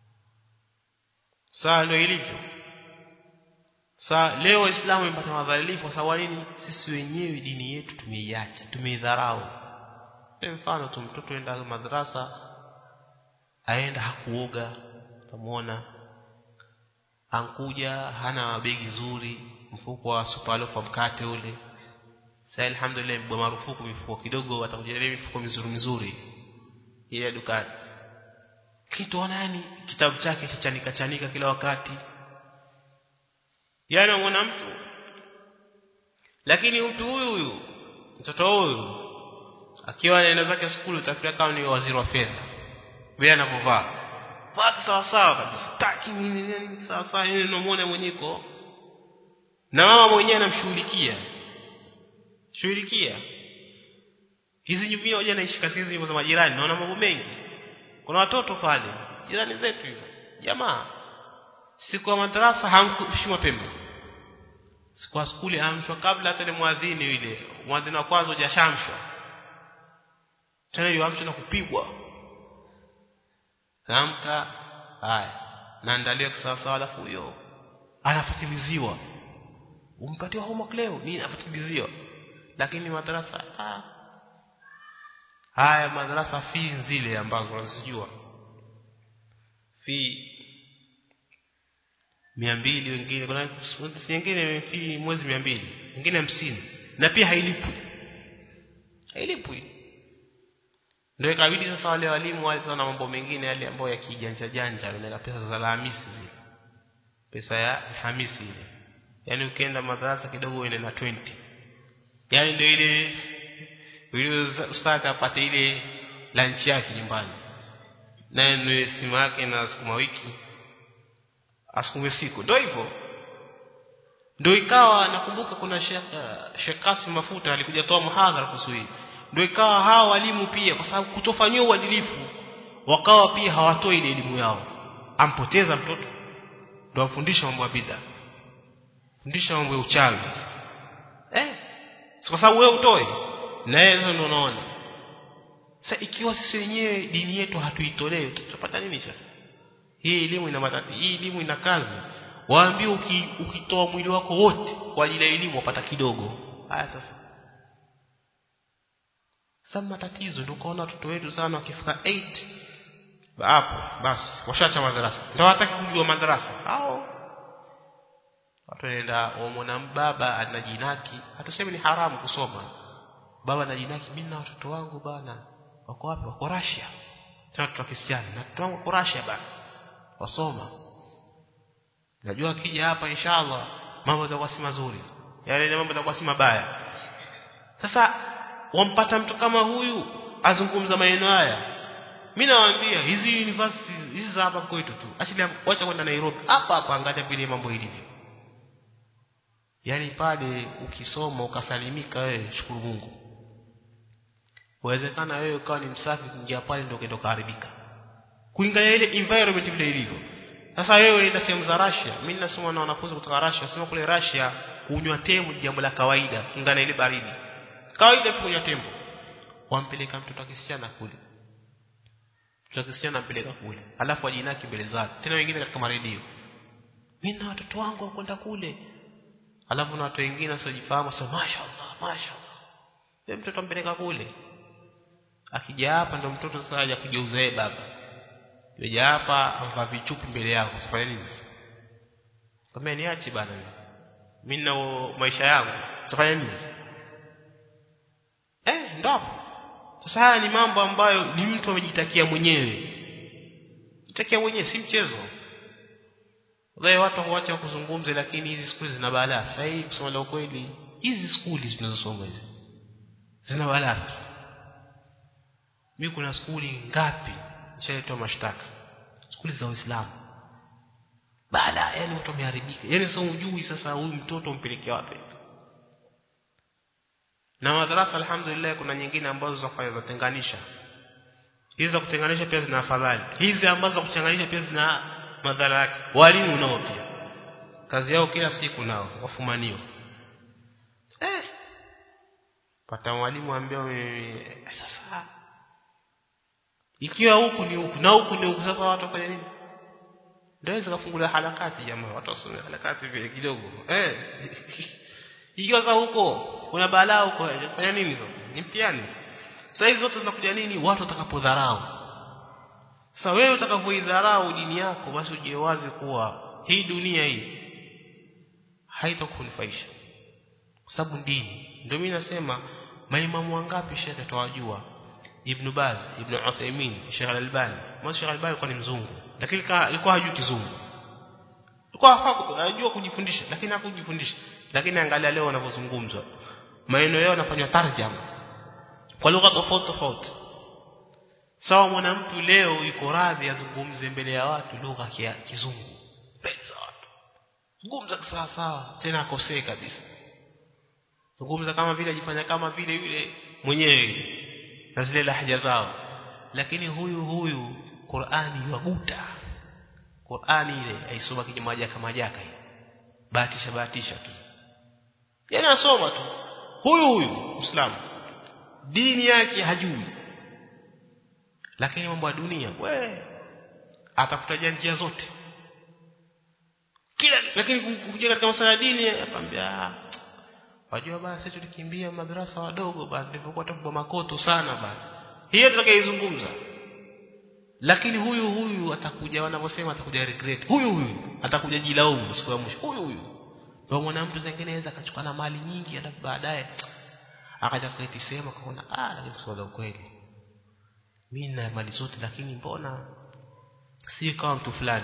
S1: Saa ndio ilivyo. Saa leo Uislamu umepata madhalifu kwa sababu nini? Sisi wenyewe dini yetu tumeiacha, tumeidharau. Kwa mfano tu mtoto enda madrasa, aenda hakuoga, utamuona ankuja hana begi zuri, mfuko wa supalofa mkate ule. Sasa alhamdulillah mbwa marufuku mifuko kidogo, atakuja mifuko mizuri mizuri ile dukani. Kitu nani kitabu chake chachanika chanika kila wakati, yani unaona mtu, lakini mtu huyu huyu mtoto huyu akiwa anaenda zake shule utafikiria kama ni waziri wa fedha bila anapovaa basi sawa sawa kabisa, taki nini nini sawa sawa, yeye unamuona mwenyeko na mama mwenyewe anamshughulikia shughulikia. Hizi nyumba hoja naishi katika hizi nyumba za majirani, naona mambo mengi. Kuna watoto pale jirani zetu hivyo, jamaa siku ya madrasa hamkushi mapema, siku ya shule amshwa kabla hata ile muadhini yule muadhini wa kwanza hujashamshwa tena, yule amshwa na kupigwa. Amka haya naandalia sawa sawa, alafu huyo anafatiliziwa, umpatie homework leo nini, afatiliziwa. Lakini madrasa ah haya madrasa fi zile ambazo unazijua fi mia mbili, wengine kuna wengine fi mwezi mia mbili, wengine hamsini, na pia hailipwi hailipwi. Ndio ikabidi sasa wale walimu wale sana mambo mengine yale ambayo ya kijanja janja, na pesa za Alhamisi zile, pesa ya Alhamisi ile, yani ukienda madrasa kidogo uende na ishirini, yani ndio ile yule ustadhi apate ile lunch yake nyumbani, na ndio simu yake na sukuma wiki asukume siku, ndio hivyo. Ndio ikawa nakumbuka kuna Sheikh Sheikh Kasim Mafuta alikuja toa muhadhara kuhusu hili. Ndio ikawa hao walimu pia kwa sababu kutofanywa uadilifu wakawa pia hawatoi ile elimu yao, ampoteza mtoto, ndio afundisha mambo ya bid'a, fundisha mambo ya uchawi sasa eh, kwa sababu wewe utoe na yeye ndio unaona. Sasa ikiwa sisi wenyewe dini yetu hatuitolee tutapata nini sasa? Hii elimu ina matatizo, hii elimu ina kazi. Waambie uki, ukitoa mwili wako wote kwa ajili ya elimu wapata kidogo. Haya sasa. Sasa matatizo ndio kaona watoto wetu sana wakifika nane hapo basi washacha madrasa. Ndio hataki kujua madrasa. Hao watu wanaenda wamuona baba anajinaki, hatusemi ni haramu kusoma. Baba anajinaki, mimi na watoto wangu bana wako wapi? Wako Russia. Tena watoto wa Kristiani na watoto wangu wako Russia bana. Wasoma. Najua akija hapa inshallah mambo yatakuwa si mazuri. Yale mambo yatakuwa si mabaya. Sasa wampata mtu kama huyu azungumza maneno haya. Mimi nawaambia hizi universities hizi za hapa kwetu tu. Acha wacha kwenda Nairobi. Hapa hapa angalia vile mambo ilivyo. Yaani pale ukisoma ukasalimika wewe shukuru Mungu. Uwezekana wewe ukawa ni msafi kuingia pale ndio kendo kuharibika. Kuingia ile environment vile ilivyo. Sasa wewe enda sehemu za Russia, mimi ninasoma na wanafunzi kutoka Russia, wasema kule Russia kunywa tembo jambo la kawaida, ingana ile baridi. Kawaida kunywa tembo. Wampeleka mtoto akisichana kule. Mtoto akisichana ampeleka kule. Alafu ajinaki mbele zake. Tena wengine katika maredio. Mimi na watoto wangu wakwenda kule. Alafu na watu wengine wasiojifahamu sema mashaallah, mashaallah. Yeye mtoto ampeleka kule. Akija hapa ndo mtoto sasa aje kugeuza yeye baba. Yeye hapa amva vichupi mbele yako. Usifanye nini? Kama niache bana mimi. Mimi na maisha yangu. Utafanya nini? Eh, ndo. Sasa haya ni mambo ambayo ni mtu amejitakia mwenyewe. Jitakia mwenyewe si mchezo. Wale watu huacha kuzungumza lakini hizi skuli zina balaa. Sasa hii kusema la ukweli, hizi skuli tunazosoma hizi zina balaa. Mimi kuna skuli ngapi nishaitoa mashtaka? Skuli za Uislamu. Balaa, yani mtu ameharibika. Yaani sasa hujui sasa huyu mtoto umpeleke wapi. Na madrasa alhamdulillah kuna nyingine ambazo za kufanya za tenganisha. Hizi za kutenganisha pia zina afadhali. Hizi ambazo za kuchanganisha pia zina madhara yake. Walimu nao pia kazi yao kila siku nao wafumanio. Eh. Pata walimu ambao sasa ikiwa huku ni huku na huku ni huku sasa watu wafanya nini? Ndio zikafungulia halakati jamaa, watu wasome halakati vile kidogo. Eh. Ikiwa sasa huko kuna balaa huko fanya nini sasa? Ni mtihani. Sasa hizo zote zinakuja nini? Watu watakapodharau. Sasa wewe utakapoidharau dini yako basi ujue wazi kuwa hii dunia hii haitakunufaisha. Kwa sababu dini. Ndio mimi nasema maimamu wangapi shekhe tuwajua? Ibn Baz, Ibn Uthaymeen, Sheikh Al-Albani. Mwa Sheikh Al-Albani kwa ni mzungu, lakini alikuwa hajui kizungu. Alikuwa hafaa anajua kujifundisha lakini hakujifundisha. Lakini angalia leo wanapozungumzwa. Maneno yao yanafanywa tarjama kwa lugha tofauti tofauti. Sawa mwanamtu leo yuko radhi azungumze mbele ya watu lugha ya kizungu. Pesa watu. Zungumza sawa sawa tena akosea kabisa. Zungumza kama vile ajifanya kama vile yule mwenyewe na zile lahja zao. Lakini huyu huyu Qur'ani yaguta. Qur'ani ile aisoma kijamaa kama jaka hivi. Bahatisha bahatisha tu. Yaani asoma tu. Huyu huyu Muislamu. Dini yake hajui. Lakini mambo ya dunia we atafuta njia zote. Kila lakini kuja katika masuala ya dini akamwambia wajua basi sisi tulikimbia madrasa wadogo basi nilipokuwa tupo makoto sana basi. Hiyo tutakayoizungumza. Lakini huyu huyu atakuja wanavyosema atakuja regret. Huyu huyu atakuja jilaumu siku ya mwisho. Huyu huyu. Ndio mwanamtu zingine anaweza akachukua na mali nyingi hata baadaye akaja kuitisema kaona ah lakini kusema ukweli. Mimi na mali zote lakini mbona si kama mtu fulani.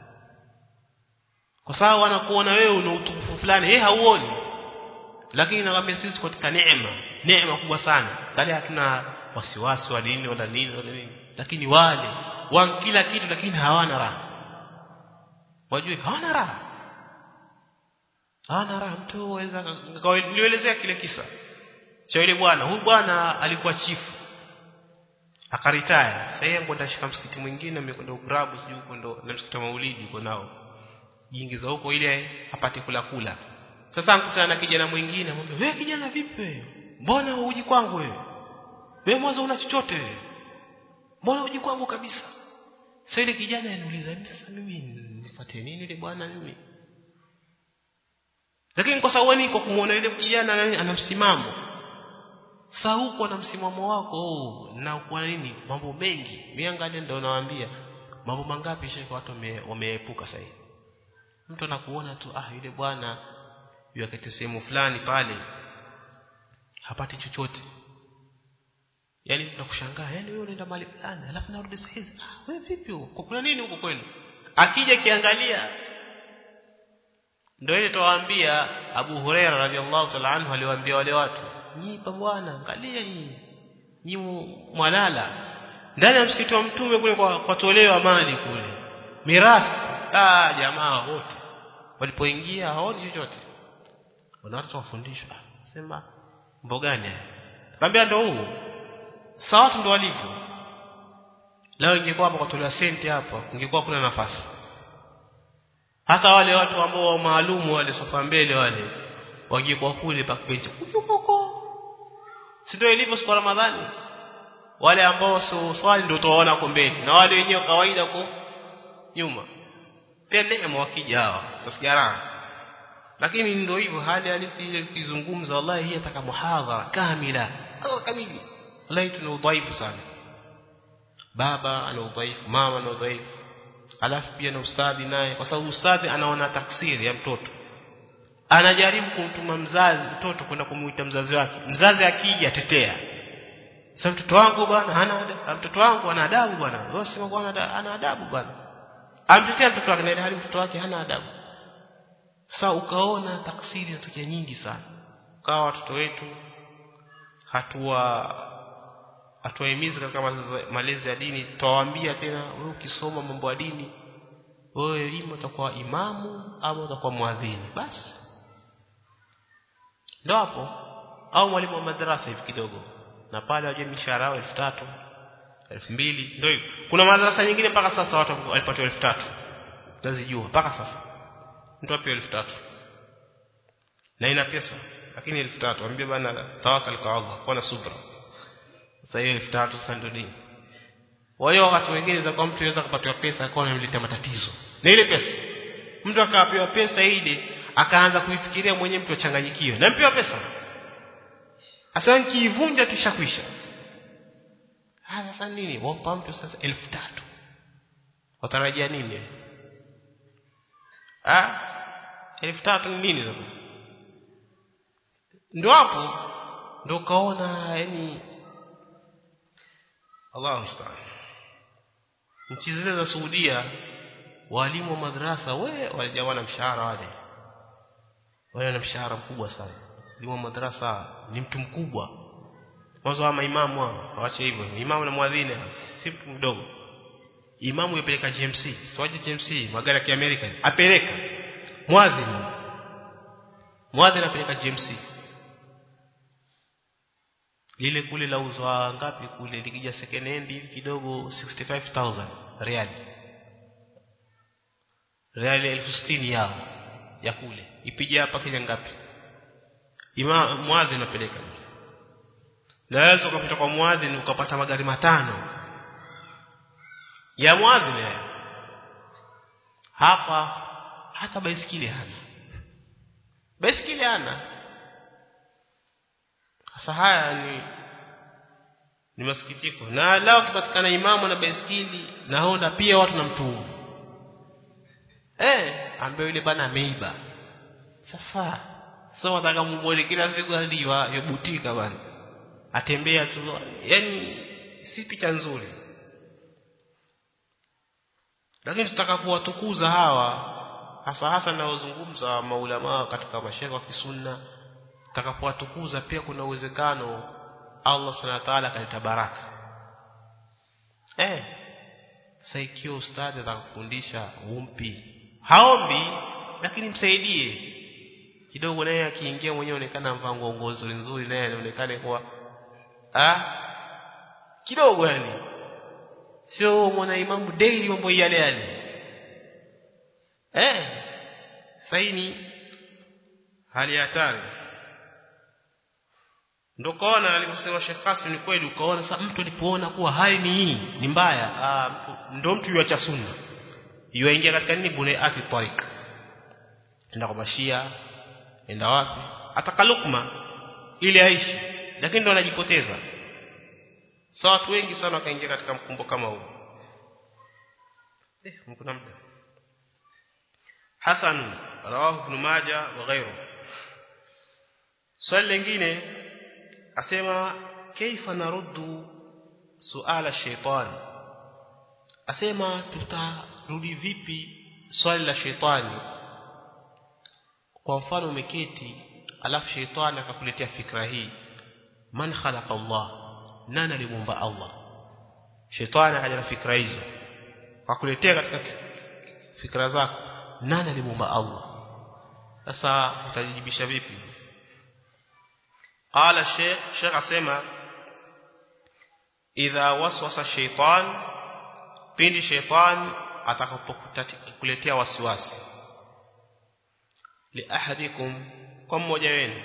S1: Kwa sababu wanakuona wewe una utukufu fulani, yeye hauoni. Lakini nakwambia sisi katika neema, neema kubwa sana. Kale hatuna wasiwasi wa dini wala nini wala nini. Lakini wale wan kila kitu lakini hawana raha. Wajue hawana raha. Hawana raha mtu waweza nielezea kile kisa. Cha yule bwana, huyu bwana alikuwa chifu. Akaritaya. Sasa yeye kwenda shika msikiti mwingine amekwenda ugrabu sijui huko ndo na msikiti wa Maulidi uko nao. Jiingiza huko ile apate kula kula. Sasa ankutana na kijana mwingine amwambia, "Wewe kijana vipi wewe? Mbona huji kwangu wewe?" wewe mwanzo una chochote, mbona uji kwangu kabisa? Sasa ile kijana ananiuliza, sasa mimi nifuate nini ile bwana mimi? Lakini kwa sababu niko kumuona yule kijana ana msimamo. Sasa huko na msimamo wako oh, na kwa nini mambo mengi? Miangalia ndio nawaambia mambo mangapi shekhi watu wameepuka sasa hivi. Mtu anakuona tu ah yule bwana yule sehemu fulani pale hapati chochote. Yaani tunakushangaa, yaani wewe unaenda mahali fulani alafu narudi saa hizi. Ah wewe vipi huko? Kuna nini huko kwenu? Akija kiangalia ndio ile tuwaambia Abu Huraira radhiallahu ta'ala anhu aliwaambia wale watu, "Nyipa bwana, angalia hii. Nyi mwalala ndani ya msikiti wa mtume kule kwa kwa toleo mali kule. Mirathi. Ah jamaa wote walipoingia haoni chochote. Wanaanza kufundishwa. Sema mambo gani? Kaambia ndio huu. Sawa watu ndio walivyo. Leo ingekuwa hapa kwa toleo senti hapa, ingekuwa kuna nafasi. Hata wale watu ambao maalumu wale sofa mbele wale wangekuwa kule backbench huko. Si ndio ilivyo siku Ramadhani? Wale ambao sio swali ndio utaona kwa mbele na wale wenyewe kawaida kwa nyuma. Pia neema wakija hawa tasigara. Lakini ndio hivyo hali halisi ile kizungumza wallahi hii ataka muhadhara kamila. Au kamili. Wallahi tuna udhaifu sana. Baba ana udhaifu, mama ana udhaifu. Alafu pia na ustadhi naye kwa sababu ustadhi anaona taksiri ya mtoto. Anajaribu kumtuma mzazi mtoto kwenda kumuita mzazi wake. Mzazi akija atetea. Sasa mtoto wangu bwana hana adabu, mtoto wangu ana adabu bwana. Wewe sema bwana ana adabu bwana. Amtetea mtoto wake na hali mtoto wake hana adabu. Sasa ukaona taksiri zinatokea nyingi sana. Kwa watoto wetu hatua atuahimiza katika malezi ya dini, tutawaambia tena wewe ukisoma mambo ya dini wewe ima utakuwa imamu au utakuwa muadhini basi. Ndio hapo au mwalimu wa madrasa hivi kidogo. Na pale waje mishahara yao elfu tatu, elfu mbili ndio hivyo. Kuna madrasa nyingine mpaka sasa watu walipata elfu tatu. Nazijua mpaka sasa. Mtu apewe elfu tatu. Na ina pesa lakini elfu tatu ambie bana tawakkal kwa Allah, kwa na subra. Sasa hiyo elfu tatu sasa ndio nini? Kwa hiyo wakati mwingine za kwa mtu anaweza kupatiwa pesa akawa anamletea matatizo. Na ile pesa mtu akapewa pesa ile akaanza kuifikiria mwenyewe mtu achanganyikiwe. Na mpewa pesa. Asa nikiivunja tushakwisha. Ah sasa nini? Wampa mtu sasa elfu tatu. Watarajia nini? Ah elfu tatu ni nini sasa? Ndio hapo ndio kaona yani Allahu musta'an. Nchi zile za Saudia walimu wa madrasa we walijawana mshahara wale. Wale wana mshahara mkubwa sana. Walimu wa madrasa ni mtu mkubwa. Mwanzo wa maimamu hao waache hivyo. Imamu na muadhini si mtu mdogo. Imamu yapeleka G M C, siwaje G M C magari ya Kiamerika. Apeleka muadhini. Muadhini apeleka G M C. Lile kule la uzwa ngapi kule likija second hand hivi kidogo sixty five thousand real. Real elfu sitini yao ya kule. Ipige hapa Kenya ngapi? Ima muadhi napeleka. Naweza ukapita kwa muadhi ukapata magari matano. Ya muadhi naye. Hapa hata baisikeli hana. Baisikeli hana. Sasa haya ni ni masikitiko. Na lao kipatikana imamu na baisikeli na Honda pia watu na mtumu. Eh, ambaye yule bana ameiba. Sasa sasa wataka muone kila siku aliwa yobutika bana. Atembea tu. Yaani si picha nzuri. Lakini tutakapowatukuza hawa hasa hasa na wazungumza maulama katika mashaikh wa kisunna, tutakapowatukuza pia kuna uwezekano Allah Subhanahu wa ta'ala akaleta baraka. Eh. Sasa ikiwa ustadi atakufundisha umpi, haombi lakini msaidie. Kidogo naye akiingia mwenyewe onekana mvaa nguo nzuri nzuri naye anaonekana kwa ah kidogo yani. Sio mwana imamu daily mambo yale yale. Eh. Sasa ni hali hatari. ndio kaona alivyosema Sheikh Qasim ni kweli ukaona sasa mtu alipoona kuwa hali ni hii ni mbaya ndio mtu yuacha sunna yuaingia katika nini bunaati tariq enda kwa Shia enda wapi atakalukma ili aishi lakini ndio anajipoteza sawa watu wengi sana wakaingia katika mkumbo kama huu eh mkuna muda Hasan rawahu Ibn Majah wa ghayru swali lingine asema kaifa naruddu suala shaytan asema tutarudi vipi swali la shetani kwa mfano umeketi alafu shetani akakuletea fikra hii man khalaqa Allah nani alimuumba Allah shetani akaja na fikra hizo akakuletea katika fikra zako nani alimuumba Allah sasa utajibisha vipi qala sheikh sheikh asema idha waswasa shaytan pindi shaytan atakapokuletea wasiwasi li ahadikum kwa mmoja wenu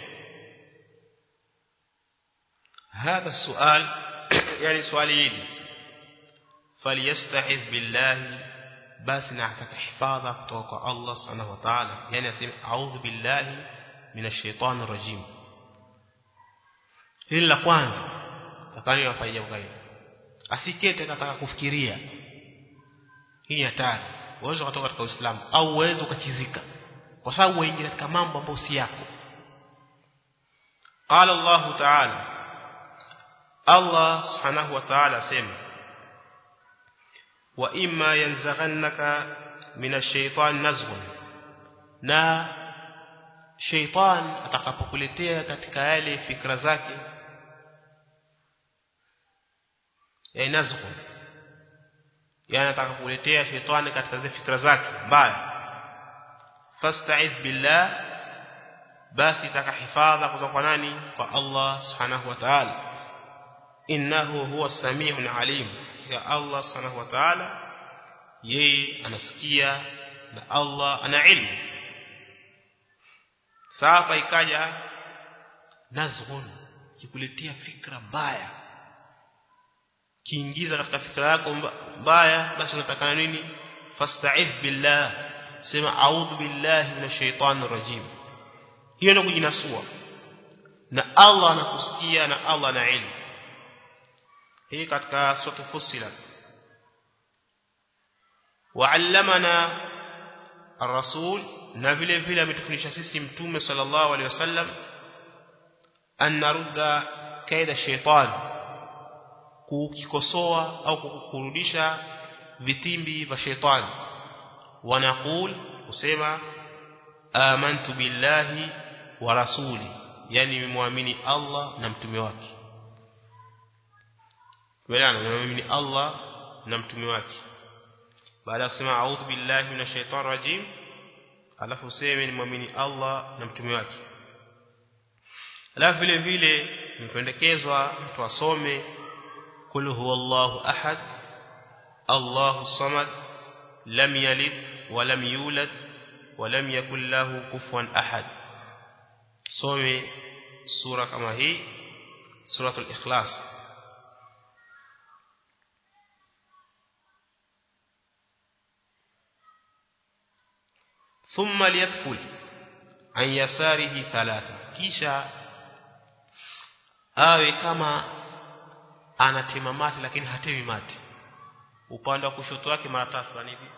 S1: هذا السؤال يعني سؤال hili فليستعذ بالله basi na atakahifadha kutoka kwa Allah subhanahu wa ta'ala yani aseme a'udhu billahi minash shaitani rajim hili la kwanza takani afanye jambo gani asikete kataka kufikiria hii hatari uwezo kutoka katika Uislamu au uwezo ukachizika kwa sababu wengi katika mambo ambayo si yako qala Allah ta'ala Allah subhanahu wa ta'ala sema wa imma yanzaghannaka minash shaitani nazghun na shaitan atakapokuletea katika yale fikra zake ya nazghun yani atakapokuletea shaitani katika zile fikra zake mbaya fasta'iz billah basi takahifadha kutoka kwa nani kwa Allah subhanahu wa ta'ala innahu huwa samiun alim ya Allah subhanahu wa ta'ala yeye anasikia na Allah ana ilmu sasa ikaja nazghun kikuletea fikra mbaya kiingiza katika fikra yako mbaya basi unatakana nini fasta'idh billah sema a'udhu billahi minash shaitani rajim hiyo ndio kujinasua na Allah anakusikia na Allah ana ilmu hii katika sura Fussilat wa'allamana ar-rasul na vile vile ametufundisha sisi mtume sallallahu alaihi wasallam an narudda kaida shaitan kukikosoa au kukurudisha vitimbi vya shaitani wanaqul usema amantu billahi wa rasuli yani muamini Allah na mtume wake Welana muamini Allah na mtume wake baada ya kusema a'udhu billahi minash shaitani rajim alafu useme ni muamini Allah na mtume wake alafu vile vile mpendekezwa mtu asome kul huwallahu ahad Allahu samad lam yalid wa lam yulad wa lam yakul lahu kufuwan ahad some sura kama hii suratul ikhlas ثم ليدفل عن يساره ثلاثة kisha awe kama anatema mate lakini hatemi mate upande wa kushoto wake mara tatu hivi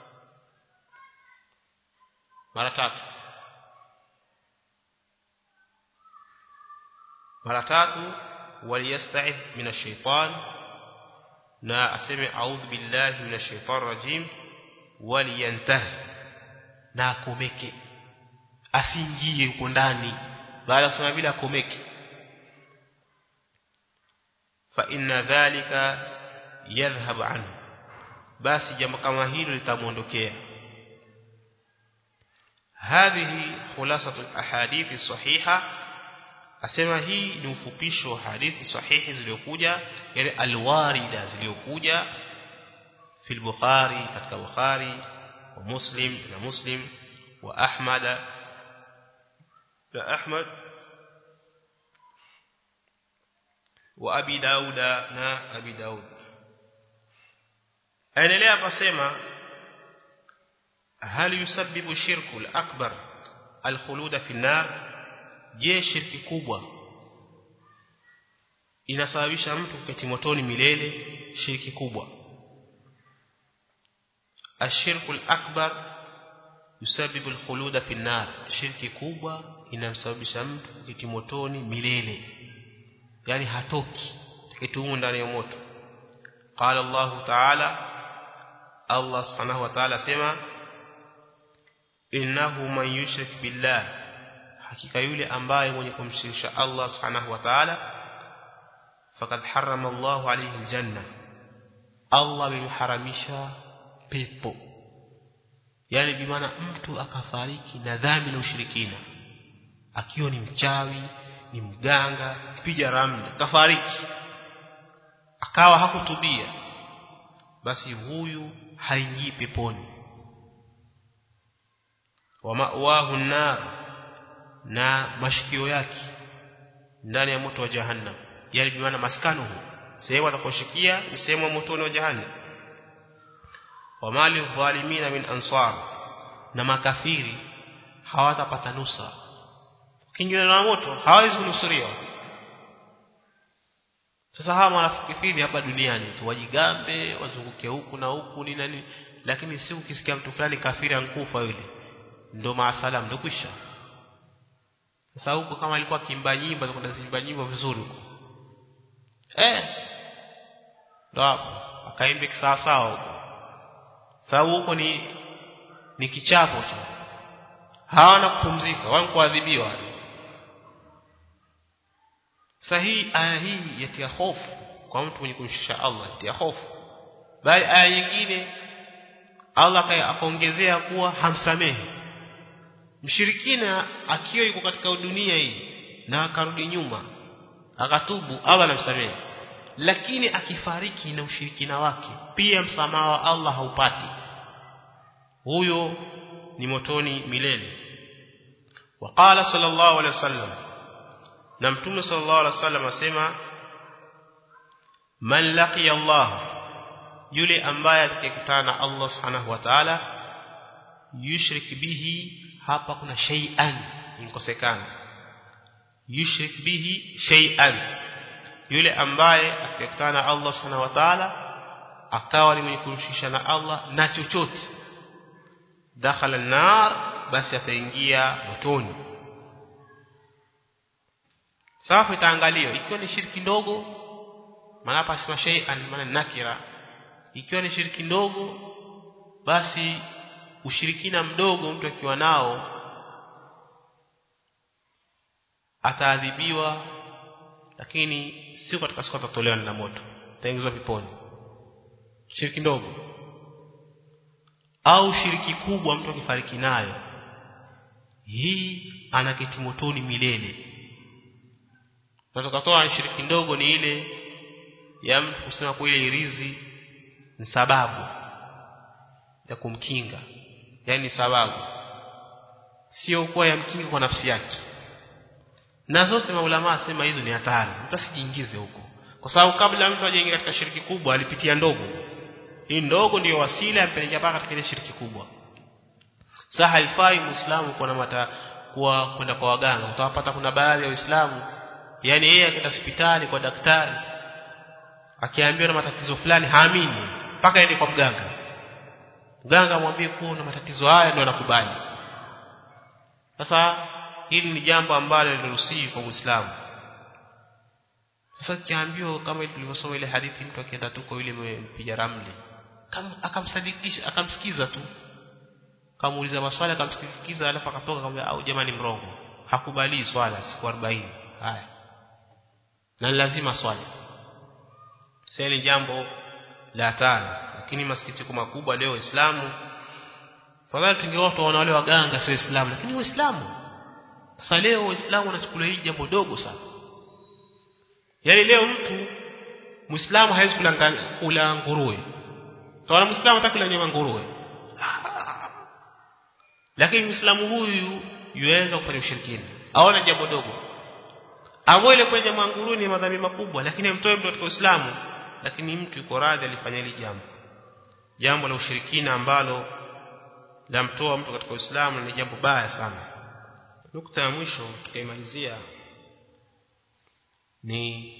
S1: mara tatu mara tatu waliyasta'idh minash shaitan na aseme a'udhu billahi minash shaitani rajim waliyantahi na akomeke asiingie huko ndani baada ya kusema bila akomeke fa inna dhalika yadhhab anhu basi jambo kama hilo litamuondokea hadhihi khulasatu alahadith as-sahiha asema hii ni ufupisho wa hadithi sahihi zilizokuja yale alwarida zilizokuja fi al-Bukhari katika Bukhari ومسلم na Muslim wa Ahmad na Ahmad wa Abi Dauda na Abi Daud. Aendelea pasema hal yusabbibu shirku al-akbar al-khulud fi an-nar, je shirki kubwa inasababisha mtu kuketi motoni milele? Shirki kubwa, ashirku al-akbar yusabbibu al-khulud fi an-nar, shirki kubwa inamsababisha mtu kuketi motoni milele, yani hatoki kitumu ndani ya moto. Qala Allah Ta'ala, Allah Subhanahu wa Ta'ala sema innahu man yushrik billah, hakika yule ambaye mwenye kumshirikisha Allah Subhanahu wa Ta'ala, faqad harrama Allah alayhi aljanna, Allah amemharamisha pepo. Yani bimaana mtu akafariki na dhambi na ushirikina, akiwa ni mchawi, ni mganga, kipiga ramli, kafariki akawa hakutubia, basi huyu haingii peponi. Wa ma'wahu an-nar, na mashikio yake ndani ya moto wa jahannam, yani bimaana maskanuhu, sehemu atakoshikia ni sehemu ya moto wa jahannam. Wa mali dhalimina min ansar, na makafiri hawatapata nusra, kinyume na moto hawezi kunusuriwa. Sasa hawa wanafikiri hapa duniani tu wajigambe, wazunguke huku na huku ni nani, lakini si ukisikia mtu fulani kafiri ankufa yule ndo maasalam ndo kwisha. Sasa huko kama alikuwa kimba nyimbo atakwenda kuimba nyimbo vizuri huko, eh ndo hapo akaimbe sawa sawa huko, sababu huko ni ni kichapo tu, hawana kupumzika, wao kuadhibiwa. Sahihi aya hii yatia hofu kwa mtu mwenye kumshirikisha Allah, yatia hofu. Bali aya nyingine Allah akaongezea kuwa hamsamehi mshirikina akiwa yuko katika dunia hii na akarudi nyuma akatubu, Allah anamsamehe. Lakini akifariki na ushirikina wake, pia msamaha wa Allah haupati, huyo ni motoni milele. Waqala sallallahu alaihi wasallam, na mtume sallallahu alaihi wasallam asema man laqiya Allah, yule ambaye atakutana na Allah subhanahu wa ta'ala, yushrik bihi, hapa kuna shay'an inkosekana, yushrik bihi shay'an, yule ambaye atakutana na Allah subhanahu wa ta'ala akawa ni mwenye kumshirikisha na Allah na chochote, dakhala an-nar, basi ataingia motoni. Safa itaangaliwa ikiwa ni shirki ndogo, maana hapa sema shay'an maana nakira, ikiwa ni shirki ndogo basi ushirikina mdogo mtu akiwa nao ataadhibiwa, lakini sio katika siku atatolewa na moto, ataingizwa peponi. Shirki ndogo au shiriki kubwa mtu akifariki nayo, hii anaketi motoni milele. Na tukatoa shiriki ndogo ni ile ya mtu kusema kwa ile irizi ni sababu ya kumkinga, yani sababu sio kwa ya mkinga kwa nafsi yake. Na zote maulama asema hizo ni hatari, mtu asijiingize huko, kwa sababu kabla mtu ajaingia katika shiriki kubwa alipitia ndogo. Hii ndogo ndio wasila yampelekea mpaka katika ile shiriki kubwa. Sasa haifai muislamu kwa namata kwa kwenda kwa waganga. Utawapata kuna baadhi ya waislamu, yani yeye akaenda hospitali kwa daktari akiambiwa na matatizo fulani haamini mpaka aende kwa mganga. Mganga amwambie kuwa una matatizo haya ndio anakubali. Sasa hili ni jambo ambalo liruhusiwi kwa Muislamu. Sasa kiambiwa kama tulivyosoma ile hadithi, mtu akienda tu kwa yule mpiga ramli kama akamsadikisha akamsikiza tu, kamuuliza maswali akamsikiza, alafu akatoka akamwambia au jamani mrongo, hakubali swala siku arobaini. Haya, na lazima swali. Sasa ni jambo la tano, lakini masikitiko makubwa leo Uislamu, fadhali tungeona tuona wale waganga sio Uislamu, lakini Uislamu sasa leo Uislamu unachukulia hii jambo dogo sana. Yaani leo mtu Muislamu hawezi kula kula nguruwe, kwa Muislamu atakula nyama nguruwe, lakini Muislamu huyu yuweza kufanya ushirikina, aona jambo dogo. amwele kwenye manguruni madhambi makubwa lakini mtoe mtu katika Uislamu, lakini mtu yuko radhi alifanya hili jambo jambo la ushirikina ambalo la mtoa mtu katika Uislamu ni jambo baya sana. Nukta ya mwisho tukaimalizia ni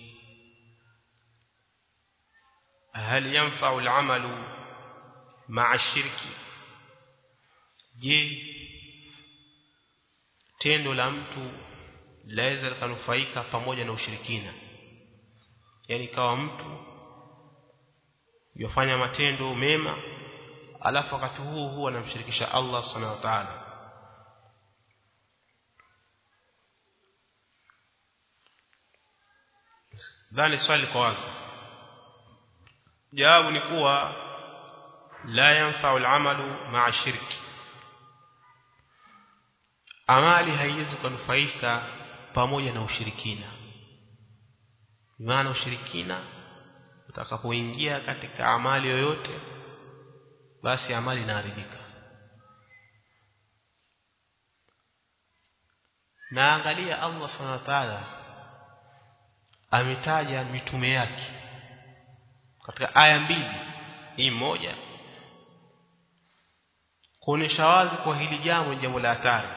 S1: hal yanfa'u al-'amalu ma'a shirki, je tendo la mtu laweza kunufaika pamoja na ushirikina? Yani kawa mtu yofanya matendo mema alafu wakati huo huo anamshirikisha Allah subhanahu wa ta'ala. Dhani swali kwa wazi. Jawabu ni kuwa la yanfa'u al-'amalu ma'a shirki, amali haiwezi kunufaika pamoja na ushirikina. Maana ushirikina utakapoingia katika amali yoyote basi amali inaharibika. Na angalia Allah subhanahu wa ta'ala ametaja mitume yake katika aya mbili, hii moja kuonesha wazi kwa hili jambo ni jambo la hatari.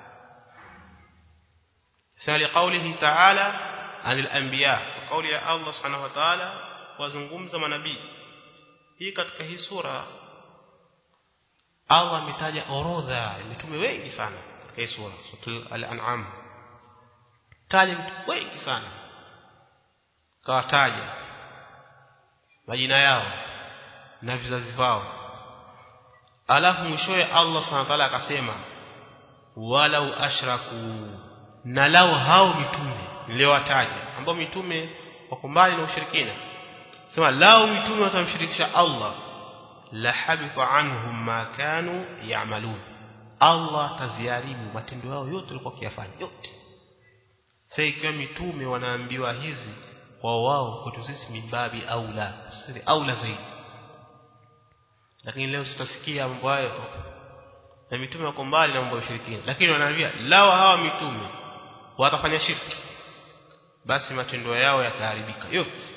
S1: Sali qawlihi ta'ala anil anbiya, kauli ya Allah subhanahu wa ta'ala wazungumza manabii. Hii katika hii sura Allah ametaja orodha ya mitume wengi sana katika hii sura sura al-an'am, taja mitume wengi sana, kawataja majina yao na vizazi vao, alafu mwishowe Allah subhanahu wa ta'ala akasema walau ashraku, na lao hao mitume niliowataja ambao mitume wako mbali na ushirikina, sema lao mitume watamshirikisha Allah la habita anhum ma kanu ya'malun, Allah taziharibu matendo yao yote walikuwa wakiyafanya yote. Sasa ikiwa mitume wanaambiwa hizi kwa wao, kwetu sisi mimbabi aula, sisi aula zaidi. Lakini leo tutasikia mambo hayo na mitume wako mbali na mambo ya ushirikina, lakini wanaambia lao hawa mitume watafanya shirki basi matendo yao yataharibika yote.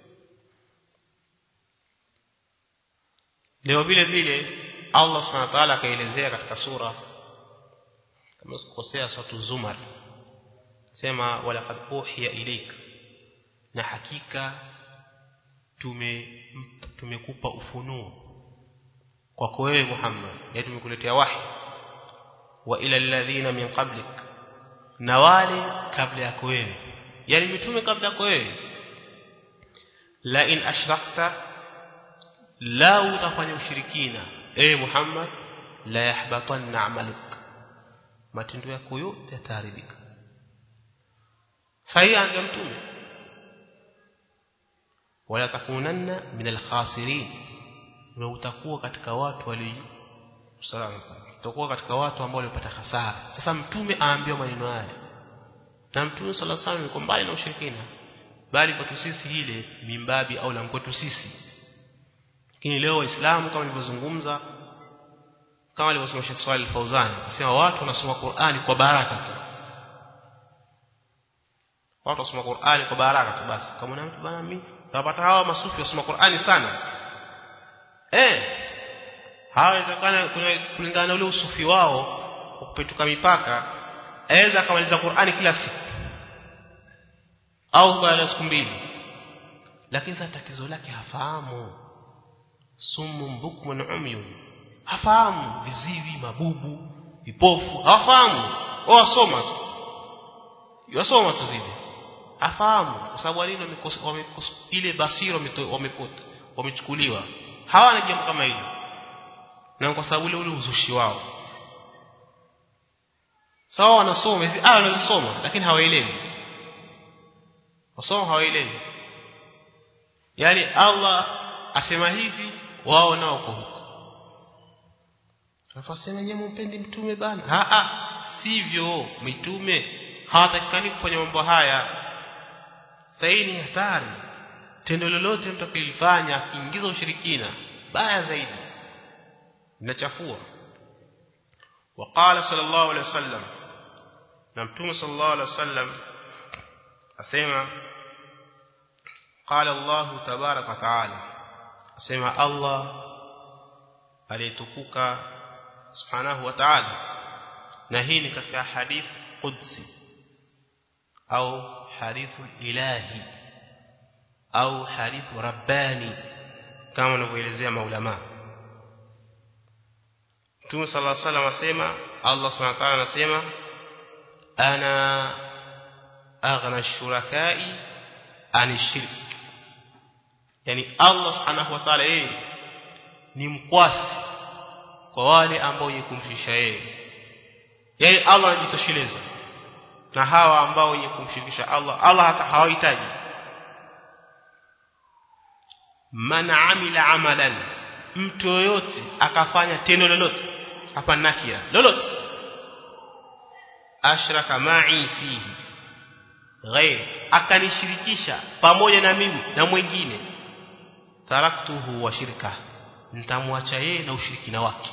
S1: Leo vile vile Allah subhanahu wa ta'ala akaelezea katika sura kama sikosea sura Zumar, sema walaqad uhiya ilayka, na hakika tume tumekupa ufunuo kwako wewe Muhammad, yani tumekuletea wahi, wa ila alladhina min qablik, na wale kabla yako wewe, yani mitume kabla yako wewe, la in ashrakta, la utafanya ushirikina ewe Muhammad, la yahbatanna amaluk, matendo yako yote yataharibika. Sahihi anga mtume, wala takunanna min alkhasirin, na utakuwa katika watu wali salama, utakuwa katika watu ambao walipata hasara. Sasa mtume aambiwa maneno haya, na mtume sallallahu alaihi wasallam yuko mbali na ushirikina, bali kwa sisi ile mimbabi au la mkwetu sisi. Lakini leo Waislamu kama nilivyozungumza, kama alivyosema Sheikh Swali Al-Fauzan, anasema watu wanasoma Qur'ani kwa baraka tu, watu wasoma Qur'ani kwa baraka tu basi. Kama na mtu bana, mimi tapata hawa masufi wasoma Qur'ani sana, eh hawezekana kulingana na ule usufi wao kupetuka mipaka, aweza akamaliza Qur'ani kila siku au baada ya siku mbili, lakini sasa tatizo lake hafahamu. Sumu mbukmun umyun, hafahamu. Viziwi, mabubu, vipofu hafahamu, wao wasoma tu, wasoma tu zile, hafahamu. Kwa sababu walino wamekosa ile basira, wamepota, wamechukuliwa, hawana jambo kama hilo, na kwa sababu ile ule uzushi wao. Sawa, wanasoma hizi aya wanazisoma, lakini hawaelewi, wasoma hawaelewi. Yani Allah asema hivi, wao nao kwa huko. Nafasema nyinyi mpendi mtume bana? Ha ah, sivyo. Mitume hawatakikani kufanya mambo haya. Sasa hii ni hatari. Tendo lolote mtu akilifanya akiingiza ushirikina, baya zaidi, linachafua. Waqala sallallahu alaihi wasallam, na mtume sallallahu alaihi wasallam asema qala Allah tabarak wa taala asema Allah alitukuka subhanahu wa ta'ala na hii ni katika hadith qudsi au hadithu ilahi au hadithu rabbani kama wanavyoelezea maulama. Mtume sallallahu alaihi wasallam asema Allah subhanahu wa ta'ala anasema ana aghna ash-shurakai anishirk, yani Allah subhanahu wa ta'ala yeye ni mkwasi kwa wale ambao wenye kumshirikisha yeye, yani Allah anajitosheleza na hawa ambao wenye kumshirikisha Allah. Allah hata hawahitaji. Man amila amalan, mtu yoyote akafanya tendo lolote hapa nakia lolote, ashraka ma'i fihi ghair, akanishirikisha pamoja na mimi na mwingine, taraktuhu wa shirka, nitamwacha yeye na ushirikina wake.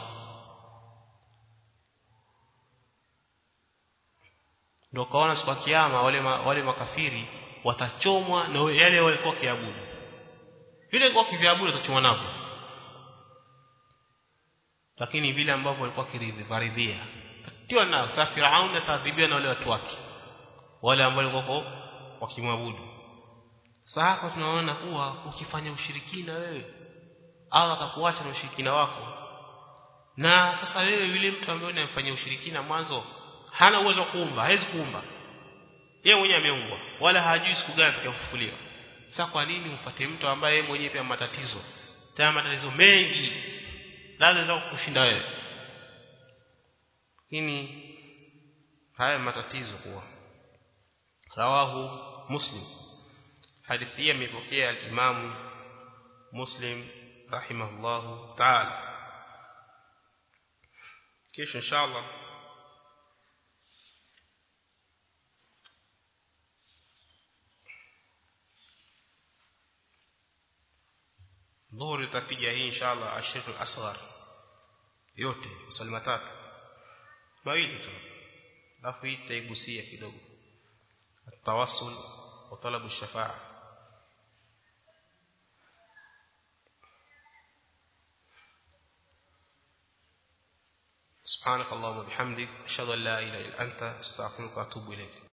S1: Ndio kaona siku ya kiyama wale ma, wale makafiri watachomwa na yale walikuwa kiabudu, vile kwa kiabudu watachomwa nao, lakini vile ambavyo walikuwa kiridhia tatiwa nao. Sasa Firaun atadhibiwa na wale watu wake wale ambao walikuwa wakimwabudu. Sasa hapa tunaona kuwa ukifanya ushirikina wewe Allah atakuacha na ushirikina wako. Na sasa wewe yule mtu ambaye unamfanyia ushirikina mwanzo hana uwezo kuumba, hawezi kuumba, yeye mwenyewe ameumbwa wala hajui siku gani atakayofufuliwa. Sasa kwa nini upate mtu ambaye yeye mwenyewe pia matatizo, tena matatizo mengi lazima kushinda wewe? Lakini haya matatizo kuwa rawahu Muslim, hadithi hii imepokea al-Imam Muslim rahimahullahu ta'ala. Kesho inshallah dhuhuri tutapiga hii inshallah ashirul asghar yote swali matatu mawili tu, alafu hii tutaigusia kidogo at-tawassul wa talabu ash-shafa'a. سبحانك اللهم وبحمدك اشهد ان لا اله الا انت استغفرك واتوب اليك.